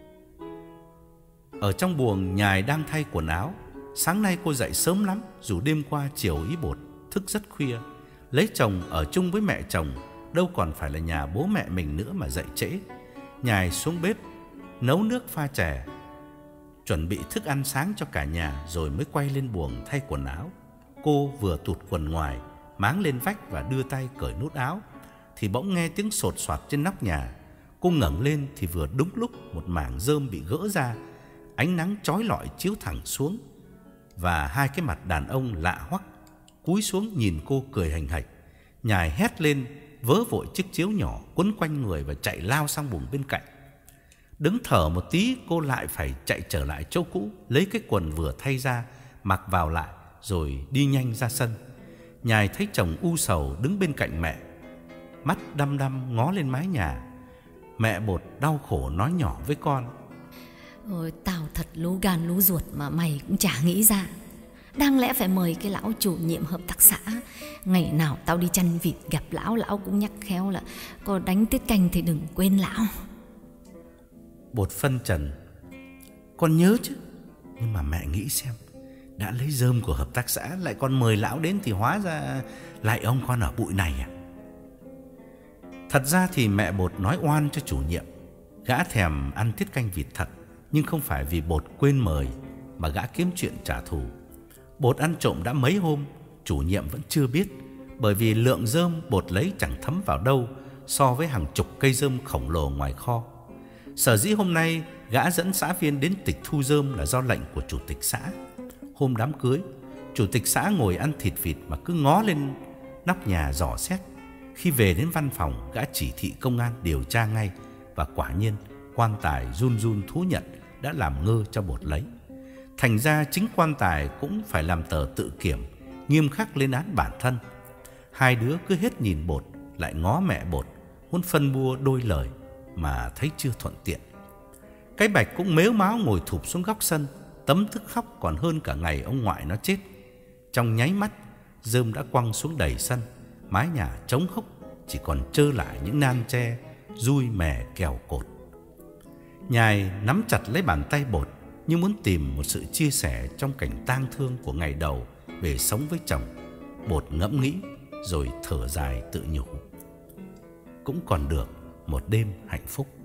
Ở trong buồng, Nhài đang thay quần áo. Sáng nay cô dậy sớm lắm, dù đêm qua chiều ý Bột thức rất khuya. Lấy chồng ở chung với mẹ chồng đâu còn phải là nhà bố mẹ mình nữa mà dậy trễ. Nhài xuống bếp nấu nước pha chè, chuẩn bị thức ăn sáng cho cả nhà, rồi mới quay lên buồng thay quần áo. Cô vừa tụt quần ngoài, máng lên vách và đưa tay cởi nút áo, thì bỗng nghe tiếng sột soạt trên nóc nhà. Cô ngẩng lên thì vừa đúng lúc một mảng rơm bị gỡ ra, ánh nắng chói lọi chiếu thẳng xuống, và hai cái mặt đàn ông lạ hoắc cúi xuống nhìn cô cười hành hạch. Nhài hét lên, vớ vội chiếc chiếu nhỏ quấn quanh người và chạy lao sang buồng bên cạnh. Đứng thở một tí, cô lại phải chạy trở lại chỗ cũ, lấy cái quần vừa thay ra mặc vào lại, rồi đi nhanh ra sân. Nhài thấy chồng u sầu đứng bên cạnh mẹ, mắt đăm đăm ngó lên mái nhà. Mẹ Bột đau khổ nói nhỏ với con:
Ôi, tao thật lú gan lú ruột mà mày cũng chả nghĩ ra. Đáng lẽ phải mời cái lão chủ nhiệm hợp tác xã. Ngày nào tao đi chăn vịt gặp lão, lão cũng nhắc khéo là có đánh tiết canh thì đừng quên lão.
Bột phân trần: Con nhớ chứ, nhưng mà mẹ nghĩ xem, đã lấy rơm của hợp tác xã lại còn mời lão đến thì hóa ra lại ông con ở bụi này à? Thật ra thì mẹ Bột nói oan cho chủ nhiệm. Gã thèm ăn tiết canh vịt thật, nhưng không phải vì Bột quên mời, mà gã kiếm chuyện trả thù. Bột ăn trộm đã mấy hôm, chủ nhiệm vẫn chưa biết, bởi vì lượng rơm Bột lấy chẳng thấm vào đâu so với hàng chục cây rơm khổng lồ ngoài kho. Sở dĩ hôm nay gã dẫn xã viên đến tịch thu rơm là do lệnh của chủ tịch xã. Hôm đám cưới, chủ tịch xã ngồi ăn thịt vịt mà cứ ngó lên nóc nhà dò xét. Khi về đến văn phòng, gã chỉ thị công an điều tra ngay, và quả nhiên quan tài run run thú nhận đã làm ngơ cho Bột lấy. Thành ra chính quan tài cũng phải làm tờ tự kiểm, nghiêm khắc lên án bản thân. Hai đứa cứ hết nhìn Bột lại ngó mẹ Bột, muốn phân bua đôi lời mà thấy chưa thuận tiện. Cái Bạch cũng mếu máo ngồi thụp xuống góc sân, tấm thức khóc còn hơn cả ngày ông ngoại nó chết. Trong nháy mắt, rơm đã quăng xuống đầy sân, mái nhà trống hốc, chỉ còn trơ lại những nan tre, dui mè kèo cột. Nhài nắm chặt lấy bàn tay Bột như muốn tìm một sự chia sẻ trong cảnh tang thương của ngày đầu về sống với chồng. Bột ngẫm nghĩ rồi thở dài tự nhủ: Cũng còn được một đêm hạnh phúc.